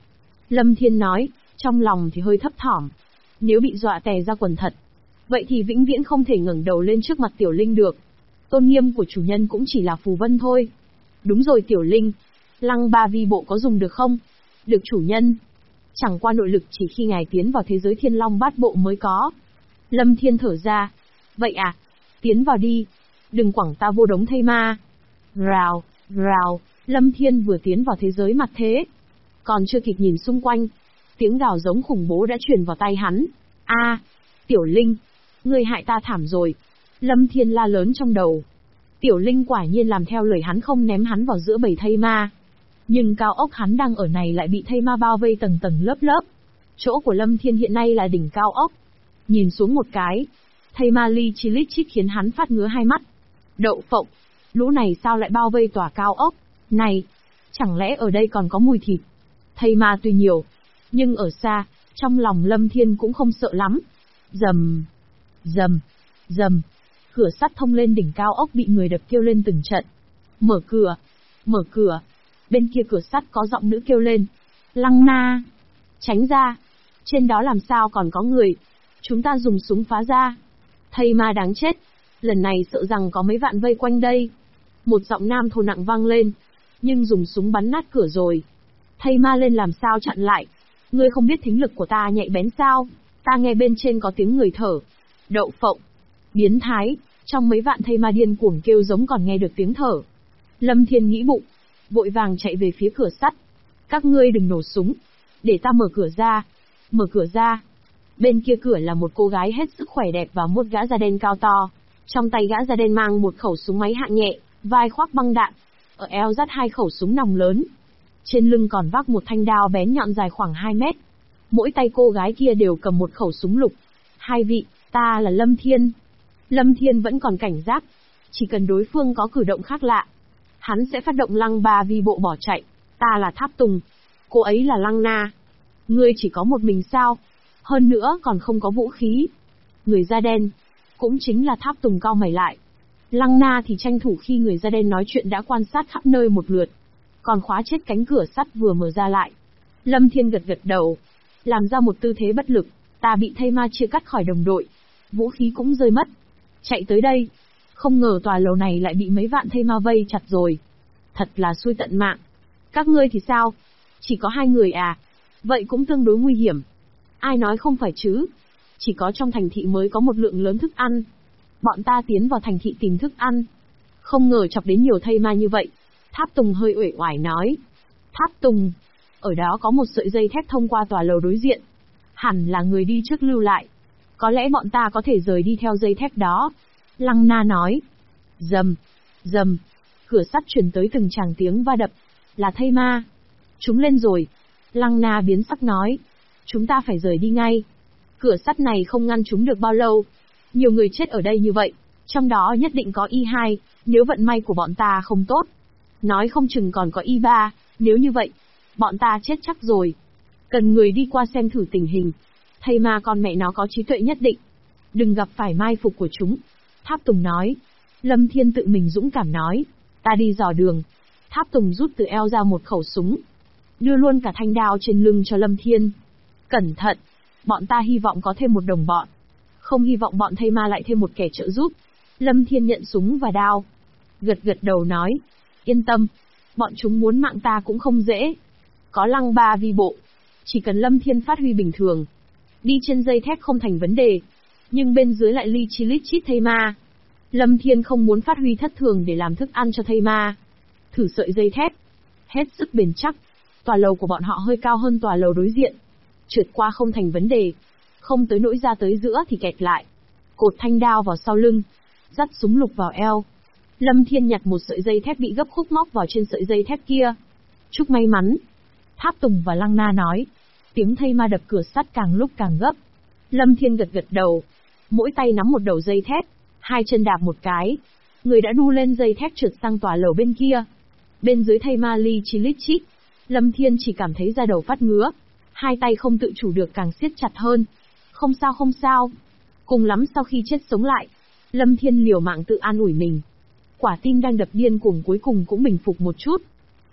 Lâm Thiên nói, trong lòng thì hơi thấp thỏm. Nếu bị dọa tè ra quần thật, vậy thì vĩnh viễn không thể ngẩng đầu lên trước mặt Tiểu Linh được. Tôn nghiêm của chủ nhân cũng chỉ là phù vân thôi. Đúng rồi Tiểu Linh, Lăng Ba Vi Bộ có dùng được không? Được chủ nhân. Chẳng qua nội lực chỉ khi ngài tiến vào thế giới Thiên Long Bát Bộ mới có. Lâm Thiên thở ra. Vậy à, tiến vào đi. Đừng quẳng ta vô đống thây ma. Rào, rào, Lâm Thiên vừa tiến vào thế giới mặt thế. Còn chưa kịp nhìn xung quanh, tiếng gào giống khủng bố đã truyền vào tay hắn. A, Tiểu Linh, ngươi hại ta thảm rồi. Lâm Thiên la lớn trong đầu. Tiểu Linh quả nhiên làm theo lời hắn, không ném hắn vào giữa bầy thây ma. Nhưng cao ốc hắn đang ở này lại bị thây ma bao vây tầng tầng lớp lớp. Chỗ của Lâm Thiên hiện nay là đỉnh cao ốc. Nhìn xuống một cái, thây ma li chi lít chít khiến hắn phát ngứa hai mắt. Đậu phộng, lũ này sao lại bao vây tòa cao ốc? Này, chẳng lẽ ở đây còn có mùi thịt? Thây ma tuy nhiều, nhưng ở xa, trong lòng Lâm Thiên cũng không sợ lắm. Rầm, rầm, rầm, cửa sắt thông lên đỉnh cao ốc bị người đập kêu lên từng trận. Mở cửa, mở cửa. Bên kia cửa sắt có giọng nữ kêu lên. Lăng Na, tránh ra. Trên đó làm sao còn có người? Chúng ta dùng súng phá ra. Thây ma đáng chết. Lần này sợ rằng có mấy vạn vây quanh đây. Một giọng nam thô nặng vang lên. Nhưng dùng súng bắn nát cửa rồi. Thây ma lên làm sao chặn lại? Ngươi không biết thính lực của ta nhạy bén sao? Ta nghe bên trên có tiếng người thở. Đậu phộng. Biến thái. Trong mấy vạn thây ma điên cuồng kêu giống còn nghe được tiếng thở. Lâm Thiên nghĩ bụng, vội vàng chạy về phía cửa sắt. Các ngươi đừng nổ súng. Để ta mở cửa ra. Mở cửa ra. Bên kia cửa là một cô gái hết sức khỏe đẹp và một gã da đen cao to. Trong tay gã da đen mang một khẩu súng máy hạng nhẹ, vai khoác băng đạn. Ở eo dắt hai khẩu súng nòng lớn. Trên lưng còn vác một thanh đao bén nhọn dài khoảng 2 mét. Mỗi tay cô gái kia đều cầm một khẩu súng lục. Hai vị, ta là Lâm Thiên. Lâm Thiên vẫn còn cảnh giác. Chỉ cần đối phương có cử động khác lạ, hắn sẽ phát động Lăng Ba Vi Bộ bỏ chạy. Ta là Tháp Tùng. Cô ấy là Lăng Na. Ngươi chỉ có một mình sao? Hơn nữa còn không có vũ khí. Người da đen, cũng chính là Tháp Tùng cau mày lại. Lăng Na thì tranh thủ khi người da đen nói chuyện đã quan sát khắp nơi một lượt. Còn khóa chết cánh cửa sắt vừa mở ra lại. Lâm Thiên gật gật đầu, làm ra một tư thế bất lực. Ta bị thây ma chia cắt khỏi đồng đội. Vũ khí cũng rơi mất. Chạy tới đây. Không ngờ tòa lầu này lại bị mấy vạn thây ma vây chặt rồi. Thật là xui tận mạng. Các ngươi thì sao? Chỉ có 2 người à? Vậy cũng tương đối nguy hiểm. Ai nói không phải chứ? Chỉ có trong thành thị mới có một lượng lớn thức ăn. Bọn ta tiến vào thành thị tìm thức ăn. Không ngờ chọc đến nhiều thây ma như vậy. Tháp Tùng hơi uể oải nói. Tháp Tùng, ở đó có một sợi dây thép thông qua tòa lầu đối diện. Hẳn là người đi trước lưu lại. Có lẽ bọn ta có thể rời đi theo dây thép đó. Lăng Na nói. Rầm, rầm, cửa sắt truyền tới từng tràng tiếng va đập. Là thây ma. Chúng lên rồi. Lăng Na biến sắc nói. Chúng ta phải rời đi ngay. Cửa sắt này không ngăn chúng được bao lâu. Nhiều người chết ở đây như vậy. Trong đó nhất định có Y2, nếu vận may của bọn ta không tốt. Nói không chừng còn có Y3, nếu như vậy, bọn ta chết chắc rồi. Cần người đi qua xem thử tình hình. Thây ma con mẹ nó có trí tuệ nhất định. Đừng gặp phải mai phục của chúng. Tháp Tùng nói. Lâm Thiên tự mình dũng cảm nói. Ta đi dò đường. Tháp Tùng rút từ eo ra một khẩu súng. Đưa luôn cả thanh đao trên lưng cho Lâm Thiên. Cẩn thận. Bọn ta hy vọng có thêm một đồng bọn. Không hy vọng bọn thây ma lại thêm một kẻ trợ giúp. Lâm Thiên nhận súng và đao. Gật gật đầu nói. Yên tâm. Bọn chúng muốn mạng ta cũng không dễ. Có Lăng Ba Vi Bộ. Chỉ cần Lâm Thiên phát huy bình thường. Đi trên dây thép không thành vấn đề. Nhưng bên dưới lại li chi lít chít thây ma. Lâm Thiên không muốn phát huy thất thường để làm thức ăn cho thây ma. Thử sợi dây thép. Hết sức bền chắc. Tòa lầu của bọn họ hơi cao hơn tòa lầu đối diện. Trượt qua không thành vấn đề. Không tới nỗi ra tới giữa thì kẹt lại. Cột thanh đao vào sau lưng. Dắt súng lục vào eo. Lâm Thiên nhặt một sợi dây thép bị gấp khúc móc vào trên sợi dây thép kia. Chúc may mắn. Tháp Tùng và Lăng Na nói. Tiếng thây ma đập cửa sắt càng lúc càng gấp. Lâm Thiên gật gật đầu. Mỗi tay nắm một đầu dây thép. Hai chân đạp một cái. Người đã đu lên dây thép trượt sang tòa lầu bên kia. Bên dưới thây ma li chi lít chít. Lâm Thiên chỉ cảm thấy da đầu phát ngứa. Hai tay không tự chủ được càng siết chặt hơn. Không sao không sao. Cùng lắm sau khi chết sống lại. Lâm Thiên liều mạng tự an ủi mình. Quả tim đang đập điên cuồng cuối cùng cũng bình phục một chút.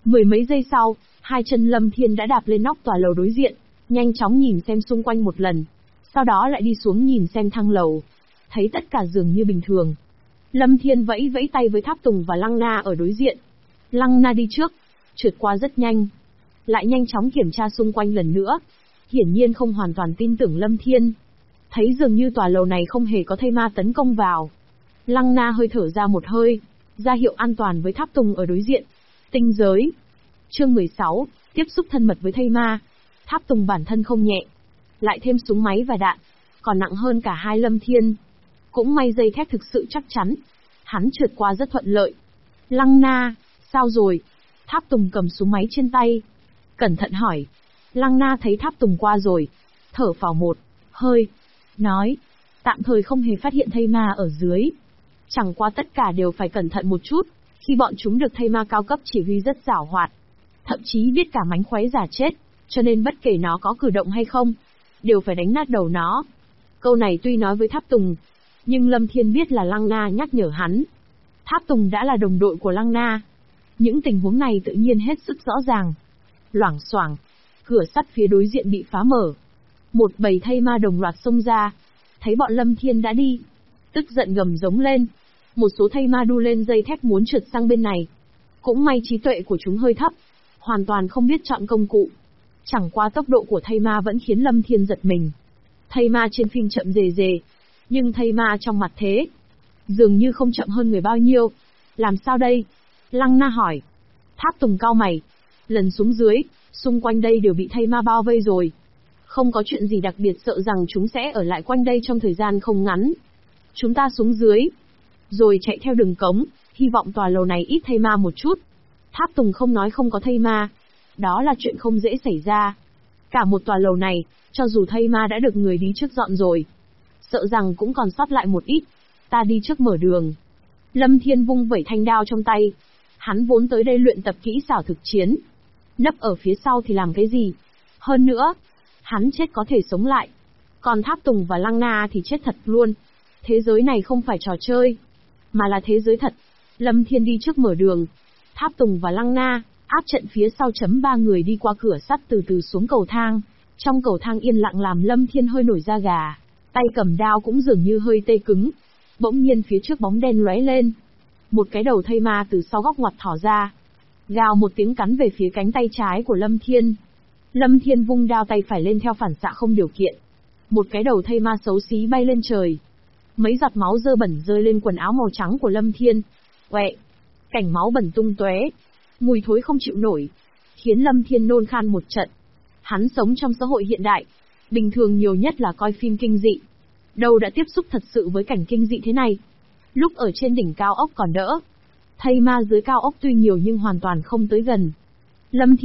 Mười mấy giây sau, hai chân Lâm Thiên đã đạp lên nóc tòa lầu đối diện, nhanh chóng nhìn xem xung quanh một lần. Sau đó lại đi xuống nhìn xem thang lầu. Thấy tất cả dường như bình thường. Lâm Thiên vẫy vẫy tay với Tháp Tùng và Lăng Na ở đối diện. Lăng Na đi trước, trượt qua rất nhanh. Lại nhanh chóng kiểm tra xung quanh lần nữa. Hiển nhiên không hoàn toàn tin tưởng Lâm Thiên. Thấy dường như tòa lầu này không hề có thây ma tấn công vào. Lăng Na hơi thở ra một hơi, ra hiệu an toàn với Tháp Tùng ở đối diện. Tinh giới. Chương 16, tiếp xúc thân mật với thây ma. Tháp Tùng bản thân không nhẹ. Lại thêm súng máy và đạn. Còn nặng hơn cả hai Lâm Thiên. Cũng may dây thép thực sự chắc chắn. Hắn trượt qua rất thuận lợi. Lăng Na, sao rồi? Tháp Tùng cầm súng máy trên tay. Cẩn thận hỏi. Lăng Na thấy Tháp Tùng qua rồi. Thở phào một hơi. Nói. Tạm thời không hề phát hiện thây ma ở dưới. Chẳng qua tất cả đều phải cẩn thận một chút. Khi bọn chúng được thây ma cao cấp chỉ huy rất giảo hoạt. Thậm chí biết cả mánh khóe giả chết. Cho nên bất kể nó có cử động hay không, đều phải đánh nát đầu nó. Câu này tuy nói với Tháp Tùng, nhưng Lâm Thiên biết là Lăng Na nhắc nhở hắn. Tháp Tùng đã là đồng đội của Lăng Na. Những tình huống này tự nhiên hết sức rõ ràng. Loảng xoảng, cửa sắt phía đối diện bị phá mở. Một bầy thây ma đồng loạt xông ra. Thấy bọn Lâm Thiên đã đi, tức giận gầm giống lên. Một số thây ma đu lên dây thép muốn trượt sang bên này. Cũng may trí tuệ của chúng hơi thấp, hoàn toàn không biết chọn công cụ. Chẳng qua tốc độ của thây ma vẫn khiến Lâm Thiên giật mình. Thây ma trên phim chậm rề rề, nhưng thây ma trong mặt thế, dường như không chậm hơn người bao nhiêu. Làm sao đây? Lăng Na hỏi. Tháp Tùng cau mày. Lần xuống dưới, xung quanh đây đều bị thây ma bao vây rồi. Không có chuyện gì đặc biệt, sợ rằng chúng sẽ ở lại quanh đây trong thời gian không ngắn. Chúng ta xuống dưới, rồi chạy theo đường cống, hy vọng tòa lầu này ít thây ma một chút. Tháp Tùng không nói không có thây ma. Đó là chuyện không dễ xảy ra. Cả một tòa lầu này, cho dù thây ma đã được người đi trước dọn rồi, sợ rằng cũng còn sót lại một ít. Ta đi trước mở đường. Lâm Thiên vung vẩy thanh đao trong tay. Hắn vốn tới đây luyện tập kỹ xảo thực chiến. Nấp ở phía sau thì làm cái gì? Hơn nữa, hắn chết có thể sống lại. Còn Tháp Tùng và Lăng Na thì chết thật luôn. Thế giới này không phải trò chơi, mà là thế giới thật. Lâm Thiên đi trước mở đường. Tháp Tùng và Lăng Na áp trận phía sau. Ba người đi qua cửa sắt từ từ xuống cầu thang. Trong cầu thang yên lặng làm Lâm Thiên hơi nổi da gà. Tay cầm đao cũng dường như hơi tê cứng. Bỗng nhiên phía trước bóng đen lóe lên. Một cái đầu thây ma từ sau góc ngoặt thỏ ra. Gào một tiếng cắn về phía cánh tay trái của Lâm Thiên. Lâm Thiên vung đao tay phải lên theo phản xạ không điều kiện. Một cái đầu thây ma xấu xí bay lên trời. Mấy giọt máu dơ bẩn rơi lên quần áo màu trắng của Lâm Thiên. Quẹ! Cảnh máu bẩn tung tóe. Mùi thối không chịu nổi. Khiến Lâm Thiên nôn khan một trận. Hắn sống trong xã hội hiện đại. Bình thường nhiều nhất là coi phim kinh dị. Đâu đã tiếp xúc thật sự với cảnh kinh dị thế này. Lúc ở trên đỉnh cao ốc còn đỡ. Thây ma dưới cao ốc tuy nhiều nhưng hoàn toàn không tới gần. Lâm Thiên